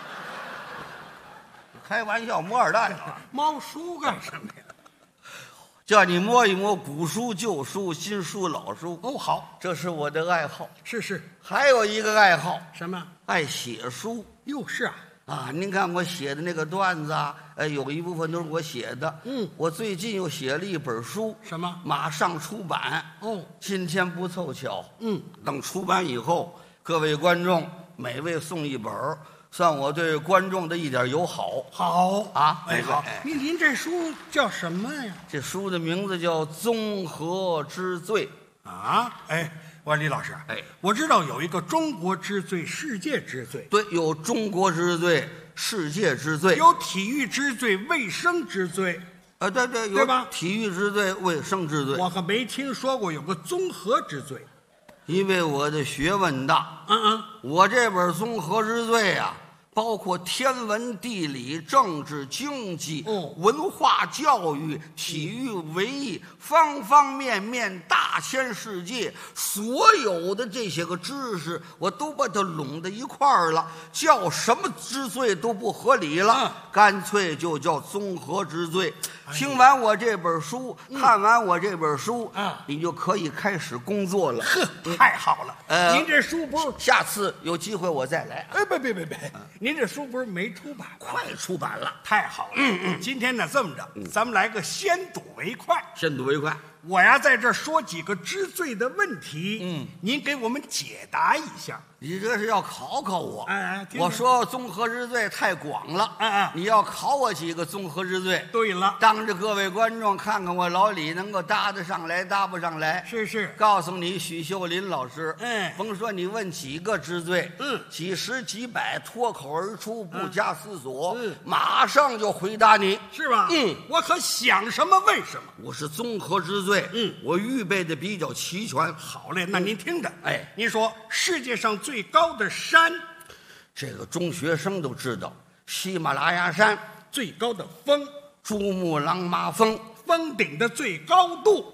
开玩笑，摸二大爷， 摸书干什么呀？ 叫你摸一摸古书、旧书、新书、老书。 哦，好， 这是我的爱好。 是， 还有一个爱好， 什么？ 爱写书。 哟，是啊。 您看我写的那个段子啊，有一部分都是我写的。我最近又写了一本书， 什么？ 马上出版。今天不凑巧。等出版以后，各位观众每位送一本，算我对观众的一点友好。 好啊， 好。 您这书叫什么呀？ 这书的名字叫《综合之最》 啊。我说李老师，我知道有一个中国之最、世界之最。 对，有中国之最、世界之最， 有体育之最、卫生之最。 对，有吧？体育之最、卫生之最。 我可没听说过有个综合之最。 因为我的学问大。我这本综合之最啊，包括天文、地理、政治、经济、文化、教育、体育、文艺，方方面面，大千世界，所有的这些个知识，我都把它拢在一块儿了，叫什么之最都不合理了，干脆就叫综合之最。听完我这本书，看完我这本书，你就可以开始工作了。 太好了！您这书不是下次有机会我再来。 别！您这书不是没出版， 快出版了， 太好了！今天呢，这么着，咱们来个先睹为快。 先睹为快。 我呀，在这儿说几个知罪的问题，您给我们解答一下。 你这是要考考我？我说综合之最太广了，你要考我几个综合之最？ 对了， 当着各位观众看看我老李能够搭得上来，搭不上来。 是， 告诉你，许秀林老师，甭说你问几个之最，几十几百，脱口而出，不加思索，马上就回答你， 是吧？我可想什么问什么。 我是综合之最，我预备的比较齐全。 好嘞，那您听着，您说世界上最高的山， 这个中学生都知道，喜马拉雅山。 最高的峰， 珠穆朗玛峰， 峰顶的最高度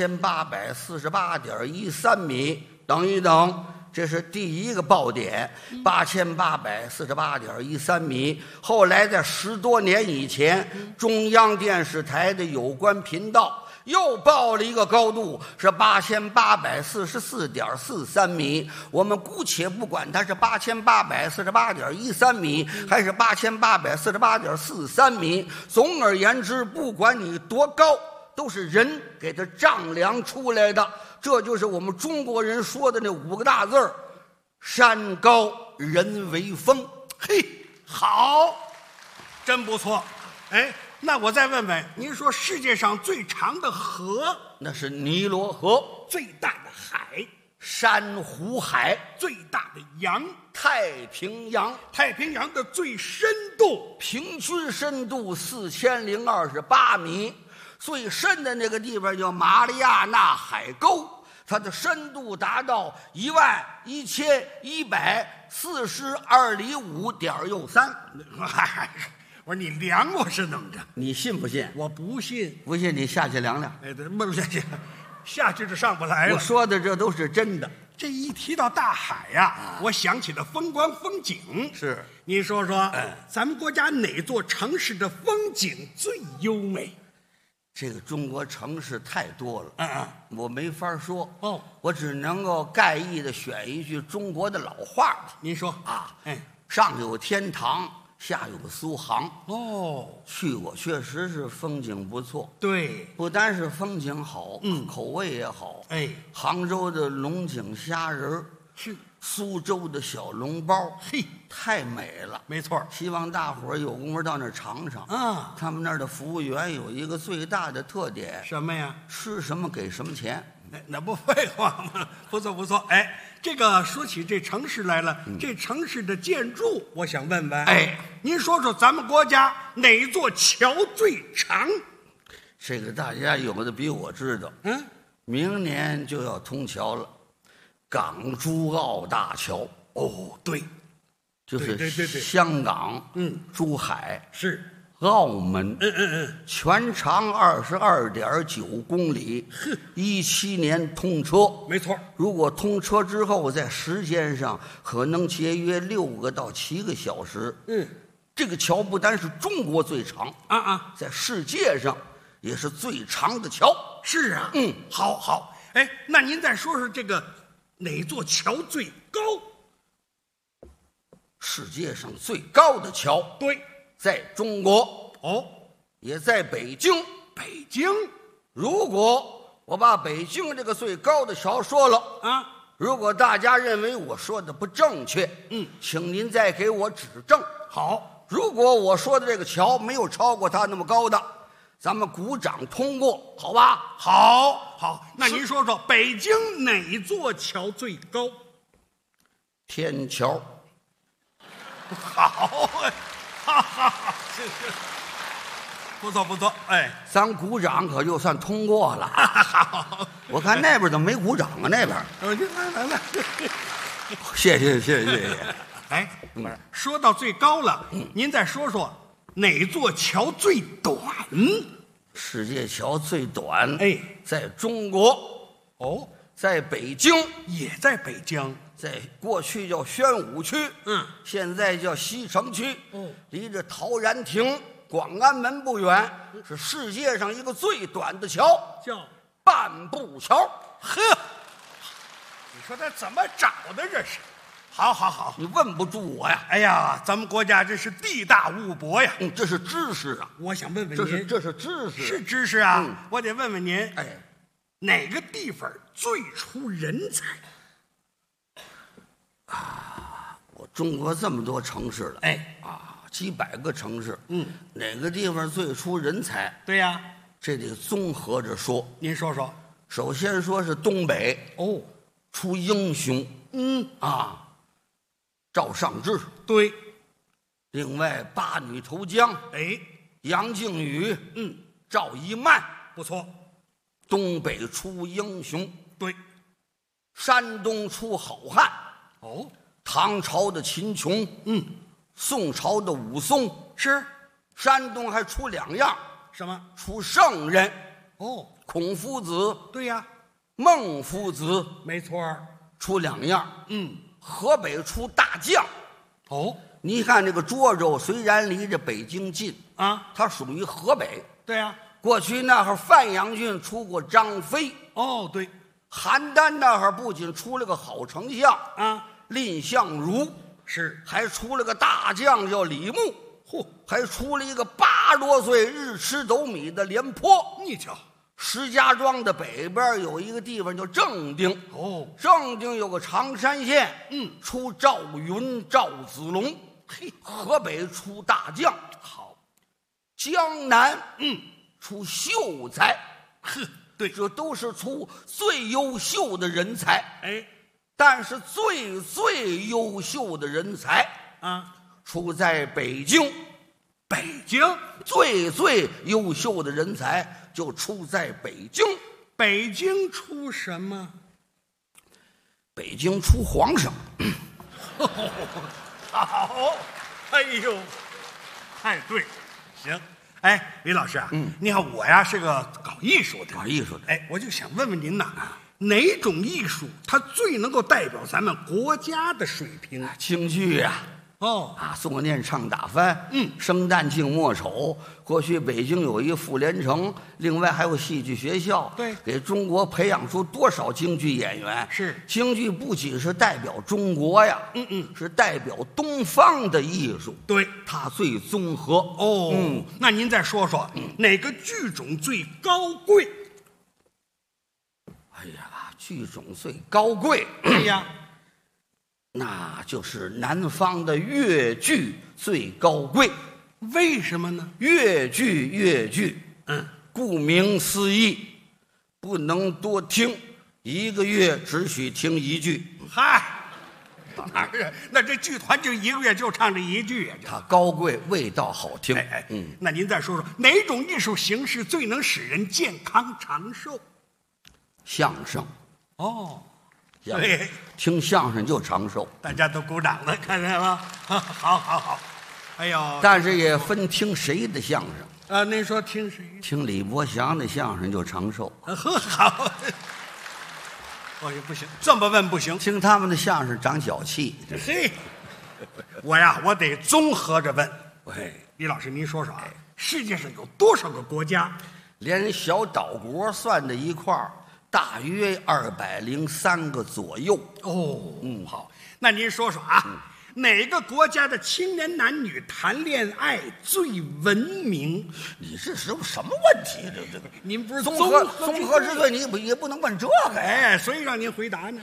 8848.13米。等一等，这是第一个爆点，8848.13米。后来在10多年以前，中央电视台的有关频道又报了一个高度，是8844.43米。我们姑且不管它是8848.13米，还是8848.43米。总而言之，不管你多高，都是人给它丈量出来的。这就是我们中国人说的那5个大字儿：山高人为峰。 好，真不错。那我再问问，您说世界上最长的河？ 那是尼罗河。 最大的海？ 珊瑚海。 最大的洋？ 太平洋。 太平洋的最深度？ 平均深度4028米。最深的那个地方叫马里亚纳海沟，它的深度达到11142.5里5.63。 我说你量我是怎么着？ 你信不信？ 我不信。 不信你下去量量。 不下去就上不来了。 我说的这都是真的。 这一提到大海呀，我想起了风光风景。 是， 您说说，咱们国家哪座城市的风景最优美？ 这个中国城市太多了，我没法说。我只能够概意的选一句中国的老话吧。 您说上有天堂，下有苏杭。去过，确实是风景不错。 对， 不单是风景好，口味也好。杭州的龙井虾仁是， 苏州的小笼包，太美了。 没错， 希望大伙儿有功夫到那儿尝尝。他们那儿的服务员有一个最大的特点， 什么呀？ 吃什么给什么钱。 那不废话吗？不错不错。这个说起这城市来了，这城市的建筑，我想问问，您说说咱们国家哪座桥最长？ 这个大家有的比我知道。明年就要通桥了， 港珠澳大桥。 哦，对， 就是香港、珠海是澳门，全长22.9公里，17年通车， 没错。 如果通车之后，在时间上可能节约6个到7个小时。这个桥不单是中国最长在世界上也是最长的桥。 是啊，好，哎，那您再说说这个哪座桥最高？ 世界上最高的桥， 对， 在中国，也在北京。 北京， 如果我把北京这个最高的桥说了如果大家认为我说的不正确，请您再给我指正。 好， 如果我说的这个桥没有超过它那么高的，咱们鼓掌通过，好吧？ 好，那您说说北京哪座桥最高？ 天桥。 好，是，不错，哎， 咱鼓掌可就算通过了。 好， 我看那边怎么没鼓掌啊？那边， 来， 谢谢。 哎，说到最高了，您再说说哪座桥最短？ 世界桥最短，在中国。在北京， 也在北京。 在过去叫宣武区，现在叫西城区，离着陶然亭、广安门不远，是世界上一个最短的桥， 叫半步桥。 呵，你说他怎么找的这是？好， 你问不住我呀。 哎呀，咱们国家真是地大物博呀。 这是知识啊。 我想问问您， 这是知识， 是知识啊。我得问问您，哪个地方最出人才？ 我中国这么多城市了，几百个城市，哪个地方最出人才？ 对呀， 这得综合着说。 您说说。 首先说是东北，出英雄，赵尚志， 对。 另外八女投江，杨靖宇，赵一曼， 不错。 东北出英雄， 对。 山东出好汉，唐朝的秦琼，宋朝的武松， 是。 山东还出2样， 什么？ 出圣人，孔夫子， 对呀。 孟夫子， 没错， 出2样。河北出大将，你看这个涿州虽然离着北京近它属于河北。 对呀。 过去那会儿范阳郡出过张飞， 对。 邯郸那会儿不仅出了个好丞相蔺相如， 是， 还出了个大将叫李牧，还出了一个80多岁日吃斗米的廉颇。 你瞧， 石家庄的北边有一个地方叫正定，正定有个常山县，出赵云、赵子龙，河北出大将。 好， 江南出秀才， 对， 这都是出最优秀的人才。但是最优秀的人才出在北京。 北京最优秀的人才就出在北京。 北京出什么？ 北京出皇上。 好，哎呦，太对，行。李老师啊，你看我呀是个搞艺术的，我就想问问您呐，哪种艺术它最能够代表咱们国家的水平？ 京剧呀。诵念唱打翻，生旦净末丑。过去北京有一傅连城，另外还有戏剧学校， 对， 给中国培养出多少京剧演员？ 是， 京剧不仅是代表中国呀，是代表东方的艺术， 对， 它最综合。 那您再说说哪个剧种最高贵？ 哎呀，剧种最高贵，那就是南方的越剧最高贵。 为什么呢？ 越剧，顾名思义，不能多听，1个月只许听1句。 嗨，那这剧团就1个月就唱这1句啊？ 它高贵，味道好听。 那您再说说哪种艺术形式最能使人健康长寿？ 相声。 对， 听相声就长寿。 大家都鼓掌了，看见了？好。哎呦， 但是也分听谁的相声。 您说听谁？ 听李伯祥的相声就长寿。 好。我也不行，这么问不行。 听他们的相声长脚气。 嘿，我得综合着问。李老师，您说说啊，世界上有多少个国家？ 连小岛国算在一块儿，大约203个左右。 好，那您说说啊，哪个国家的青年男女谈恋爱最文明？ 你这是什么问题？这您不是综合之最，你也不能问这个。 所以让您回答呢。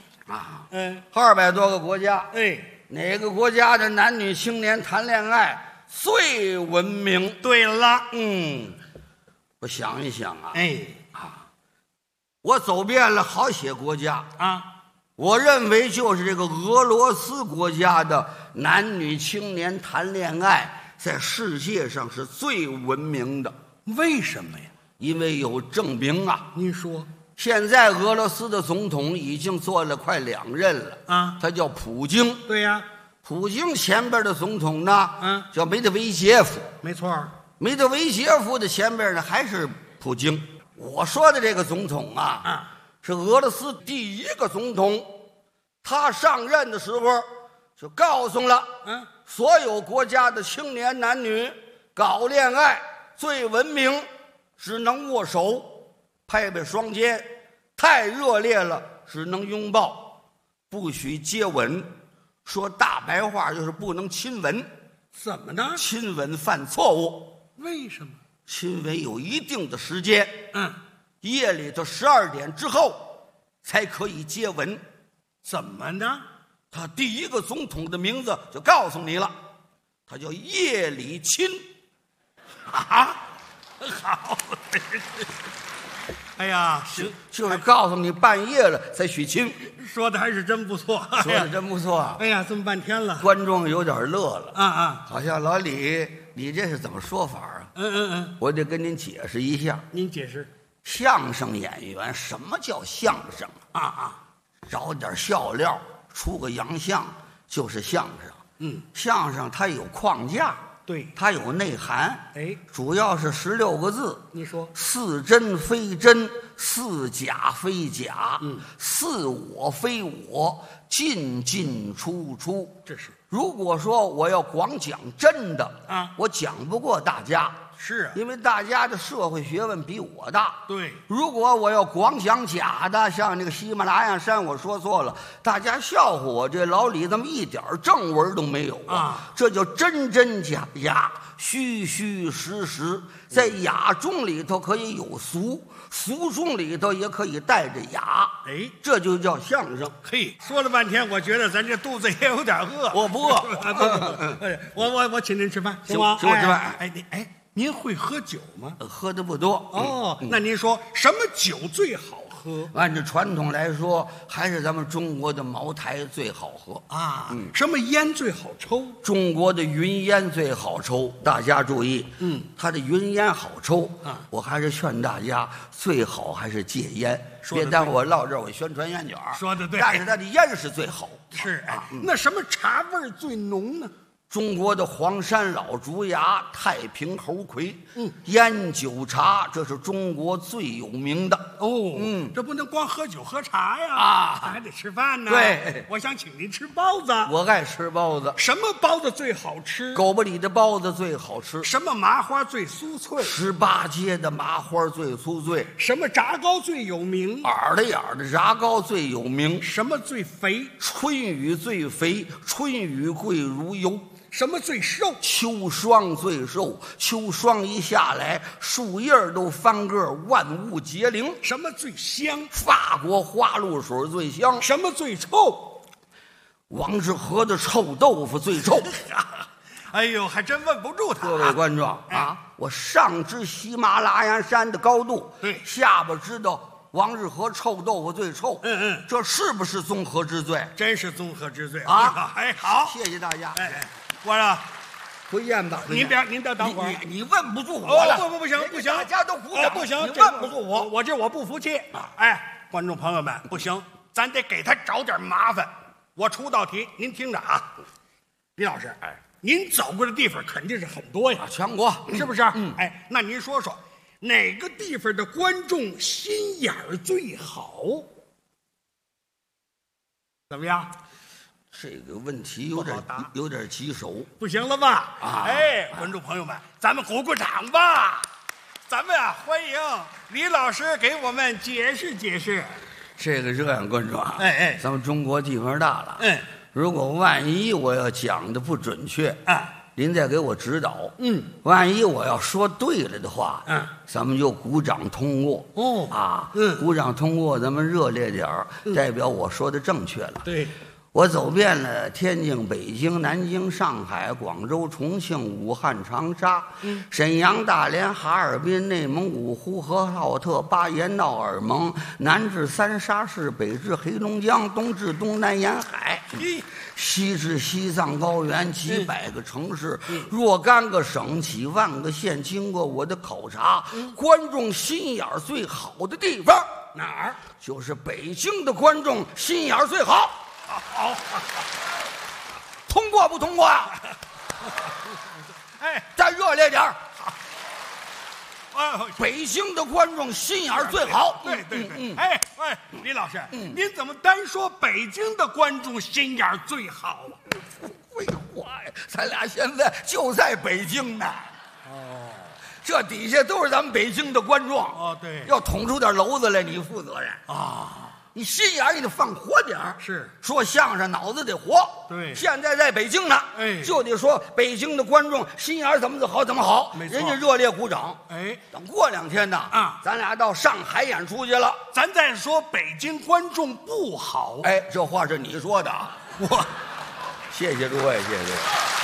200多个国家。 哪个国家的男女青年谈恋爱最文明？ 对了， 我想一想啊，我走遍了好些国家啊， 我认为就是这个俄罗斯国家的男女青年谈恋爱，在世界上是最文明的。 为什么呀？ 因为有证明啊。 您说， 现在俄罗斯的总统已经做了快2任了啊， 他叫普京。 对呀， 普京前边的总统呢，叫梅德韦杰夫。 没错。 梅德韦杰夫的前边呢还是普京。我说的这个总统啊，是俄罗斯第1个总统，他上任的时候就告诉了，所有国家的青年男女搞恋爱最文明，只能握手，拍拍双肩，太热烈了只能拥抱，不许接吻，说大白话就是不能亲吻。 怎么呢？ 亲吻犯错误。 为什么？ 亲吻有一定的时间，夜里头12点之后才可以接吻。 怎么呢？ 他第1个总统的名字就告诉你了，他叫叶利钦。 好。哎呀，行， 就是告诉你半夜了才许亲。 说的还是真不错， 说的真不错。 哎呀，这么半天了， 观众有点乐了。 好像老李，你这是怎么说法啊？我得跟您解释一下。 您解释。 相声演员，什么叫相声找点笑料，出个洋相就是相声。相声它有框架。 对， 它有内涵，主要是16个字。 你说， 似真非真，似假非假，似我非我，进进出出。 这是。 如果说我要光讲真的我讲不过大家。 是啊， 因为大家的社会学问比我大。 对， 如果我要光讲假的，像那个喜马拉雅山，我说错了，大家笑话我这老李这么一点正文都没有这叫真真假假，虚虚实实。在雅中里头可以有俗，俗中里头也可以带着雅。这就叫相声。 嘿，说了半天，我觉得咱这肚子也有点饿。 我不饿。 我请您吃饭，行吗？ 请我吃饭。 您会喝酒吗？ 喝的不多。 那您说什么酒最好喝？ 按照传统来说，还是咱们中国的茅台最好喝什么烟最好抽？ 中国的云烟最好抽。大家注意，它的云烟好抽我还是劝大家最好还是戒烟。别耽误我唠这儿，我宣传烟卷。 说的对， 但是它的烟是最好。 是那什么茶味最浓呢？ 中国的黄山老竹芽、太平猴魁，烟酒茶，这是中国最有名的。 这不能光喝酒喝茶呀，还得吃饭呢。 对， 我想请您吃包子。 我爱吃包子。 什么包子最好吃？ 狗不理的包子最好吃。 什么麻花最酥脆 ？18街的麻花最酥脆。 什么炸糕最有名？ 耳的眼的炸糕最有名。 什么最肥？ 春雨最肥，春雨贵如油。 什么最瘦？ 秋霜最瘦，秋霜一下来，树叶都翻个，万物结灵。 什么最香？ 法国花露水最香。 什么最臭？ 王致和的臭豆腐最臭。 哎呦，还真问不住他。 各位观众我上知喜马拉雅山的高度，下边知道王致和臭豆腐最臭。这是不是综合之最？ 真是综合之最好，谢谢大家。 我说， 回宴吧。 您别等会儿， 你问不住我了。 不行， 大家都鼓掌。 不行， 你问不住我， 我不服气。观众朋友们，不行， 咱得给他找点麻烦。我出道题，您听着啊，李老师，您走过的地方肯定是很多呀， 全国是不是？那您说说，哪个地方的观众心眼儿最好？怎么样？ 这个问题有点棘手， 不行了吧？观众朋友们，咱们鼓鼓掌吧！咱们欢迎李老师给我们解释解释。 这样，观众啊，咱们中国地方大了，如果万一我要讲的不准确，您再给我指导。万一我要说对了的话，咱们就鼓掌通过。鼓掌通过，咱们热烈点儿，代表我说的正确了。 对。 我走遍了天津、北京、南京、上海、广州、重庆、武汉、长沙、沈阳、大连、哈尔滨、内蒙古、呼和浩特、巴彦淖尔盟，南至三沙市，北至黑龙江，东至东南沿海，西至西藏高原，几百个城市，若干个省，几万个县。经过我的考察，观众心眼最好的地方哪儿？ 就是北京的观众心眼最好。 好， 通过不通过呀？再热烈点儿。北京的观众心眼最好。 对。李老师，您怎么单说北京的观众心眼最好啊？ 废话呀，咱俩现在就在北京呢。这底下都是咱们北京的观众。 对， 要捅出点篓子来，你负责任啊。你心眼你得放活点儿， 是说相声脑子得活。 对， 现在北京呢，就得说北京的观众心眼怎么好， 没错， 人家热烈鼓掌。等过2天呢，咱俩到上海演出去了， 咱再说北京观众不好。 这话是你说的，谢谢诸位，谢谢诸位。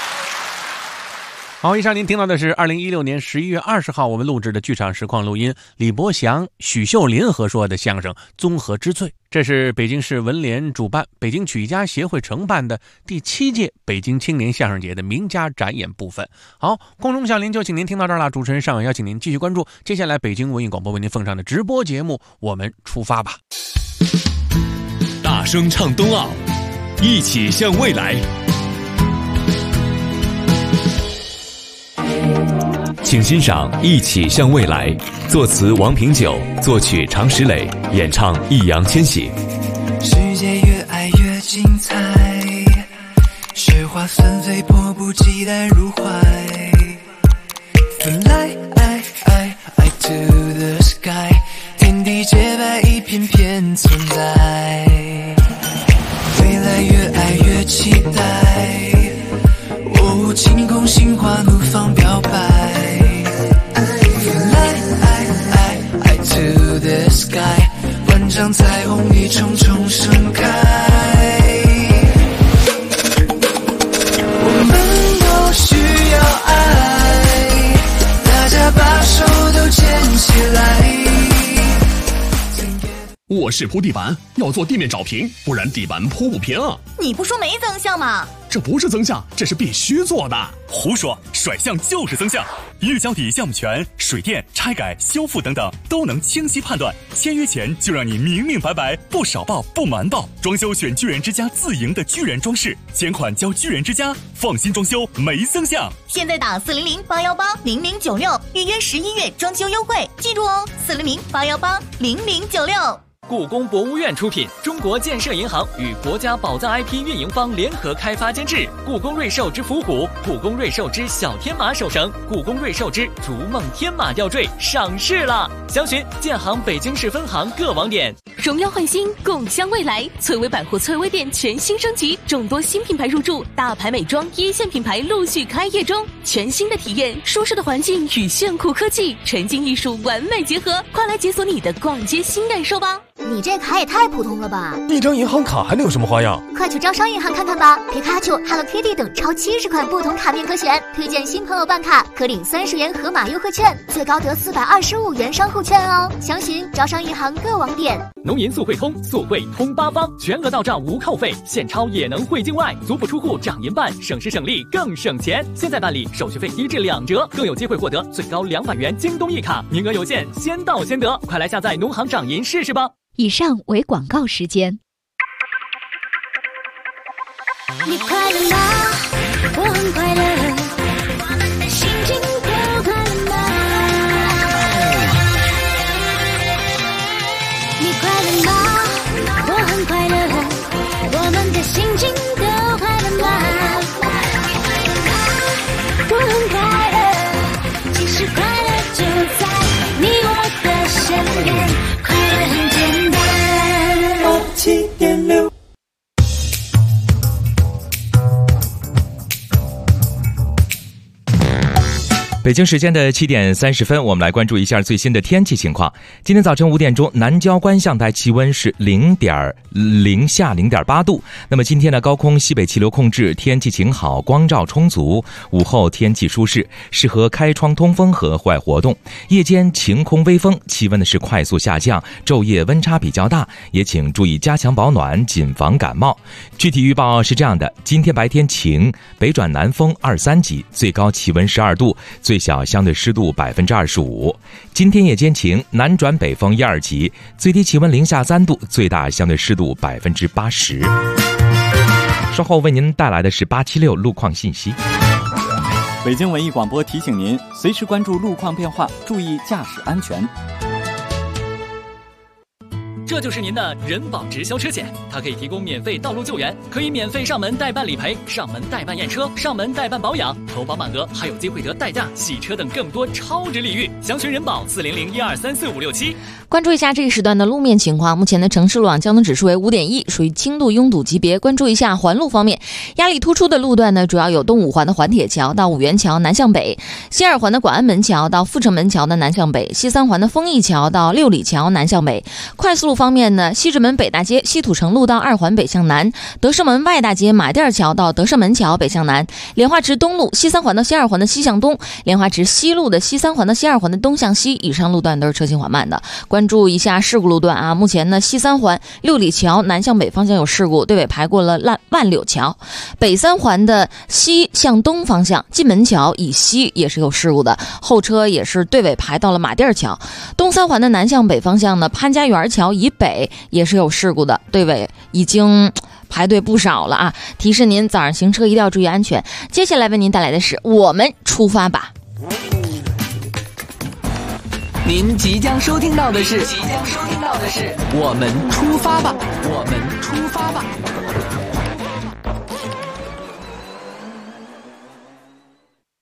好，以上您听到的是2016年11月20号我们录制的剧场实况录音，李伯祥、许秀林合说的相声《综合之最》，这是北京市文联主办、北京曲艺家协会承办的第7届北京青年相声节的名家展演部分。好，空中笑林就请您听到这儿了，主持人尚远邀请您继续关注接下来北京文艺广播为您奉上的直播节目，我们出发吧！ 大声唱冬奥，一起向未来。请欣赏《一起向未来》，作词王平久，作曲常石磊，演唱易烊千玺。 世界越爱越精彩，雪花纷飞，迫不及待入怀。Fly to the sky， 天地洁白，一片片存在。未来越爱越期待，晴空心花怒放表白。Fly to the sky， 万丈彩虹一重重盛开。我们都需要爱，大家把手都牵起来。 卧室铺地板要做地面找平，不然地板铺不平。 你不说没增项吗？ 这不是增项，这是必须做的。 胡说，甩项就是增项。一日交底项目权、水电、拆改、修复等等都能清晰判断。签约前就让你明明白白，不少报不瞒报。装修选巨人之家自营的巨人装饰，钱款交巨人之家，放心装修没增项。 现在打400-818-0096预约11月装修优惠，记住哦，400-818-0096。 故宫博物院出品，中国建设银行与国家宝藏 IP 运营方联合开发监制。故宫瑞兽之伏虎、故宫瑞兽之小天马手绳、故宫瑞兽之逐梦天马吊坠上市了，详询建行北京市分行各网点。 荣耀焕新，共襄未来。翠微百货翠微店全新升级，众多新品牌入驻，大牌美妆一线品牌陆续开业中。全新的体验，舒适的环境与炫酷科技，沉浸艺术完美结合，快来解锁你的逛街新感受吧！ 你这卡也太普通了吧！ 一张银行卡还能有什么花样？ 快去招商银行看看吧！皮卡丘、Hello Kitty 等超70款不同卡面可选，推荐新朋友办卡可领30元盒马优惠券，最高得425元商户券哦！详询招商银行各网点。 农银速汇通，速汇通八方，全额到账无扣费，现钞也能汇境外，足不出户涨银办，省时省力更省钱。现在办理手续费低至2折，更有机会获得最高200元京东一卡，名额有限，先到先得，快来下载农行涨银试试吧！ 以上为广告时间。 你快乐吗？我很快乐，我们的心情都快乐吗？你快乐吗？我很快乐，我们的心情都快乐吗？我很快乐，其实快乐就在你我的身边，快乐很简单。87.6 北京时间的7点30分，我们来关注一下最新的天气情况。今天早晨5点钟，南郊观象台气温是零下0.8度。那么今天的高空西北气流控制，天气晴好，光照充足，午后天气舒适，适合开窗通风和户外活动。夜间晴空微风，气温是快速下降，昼夜温差比较大，也请注意加强保暖，谨防感冒。具体预报是这样的：今天白天晴，北转南风2、3级，最高气温12度。最小相对湿度25%。今天夜间晴，南转北风1、2级，最低气温零下3度，最大相对湿度80%。稍后为您带来的是876路况信息。 北京文艺广播提醒您，随时关注路况变化，注意驾驶安全。 这就是您的人保直销车险，它可以提供免费道路救援，可以免费上门代办理赔、上门代办验车、上门代办保养、投保满额，还有机会得代驾、洗车等更多超值礼遇。详询人保400-1234567。 关注一下这个时段的路面情况。目前的城市路网交通指数为5.1，属于轻度拥堵级别。关注一下环路方面，压力突出的路段呢，主要有东五环的环铁桥到五元桥南向北，西二环的广安门桥到阜成门桥的南向北，西三环的丰益桥到六里桥南向北。快速路方面呢，西直门北大街西土城路到二环北向南，德胜门外大街马甸桥到德胜门桥北向南，莲花池东路西三环到西二环的西向东，莲花池西路的西三环到西二环的东向西，以上路段都是车行缓慢的。关注一下事故路段啊，目前呢西三环六里桥南向北方向有事故，队尾排过了万柳桥。北三环的西向东方向进门桥以西也是有事故的，后车也是队尾排到了马甸桥。东三环的南向北方向呢，潘家园桥以北也是有事故的，队尾已经排队不少了啊！提示您早上行车一定要注意安全。接下来为您带来的是我们出发吧。 您即将收听到的是我们出发吧，我们出发吧。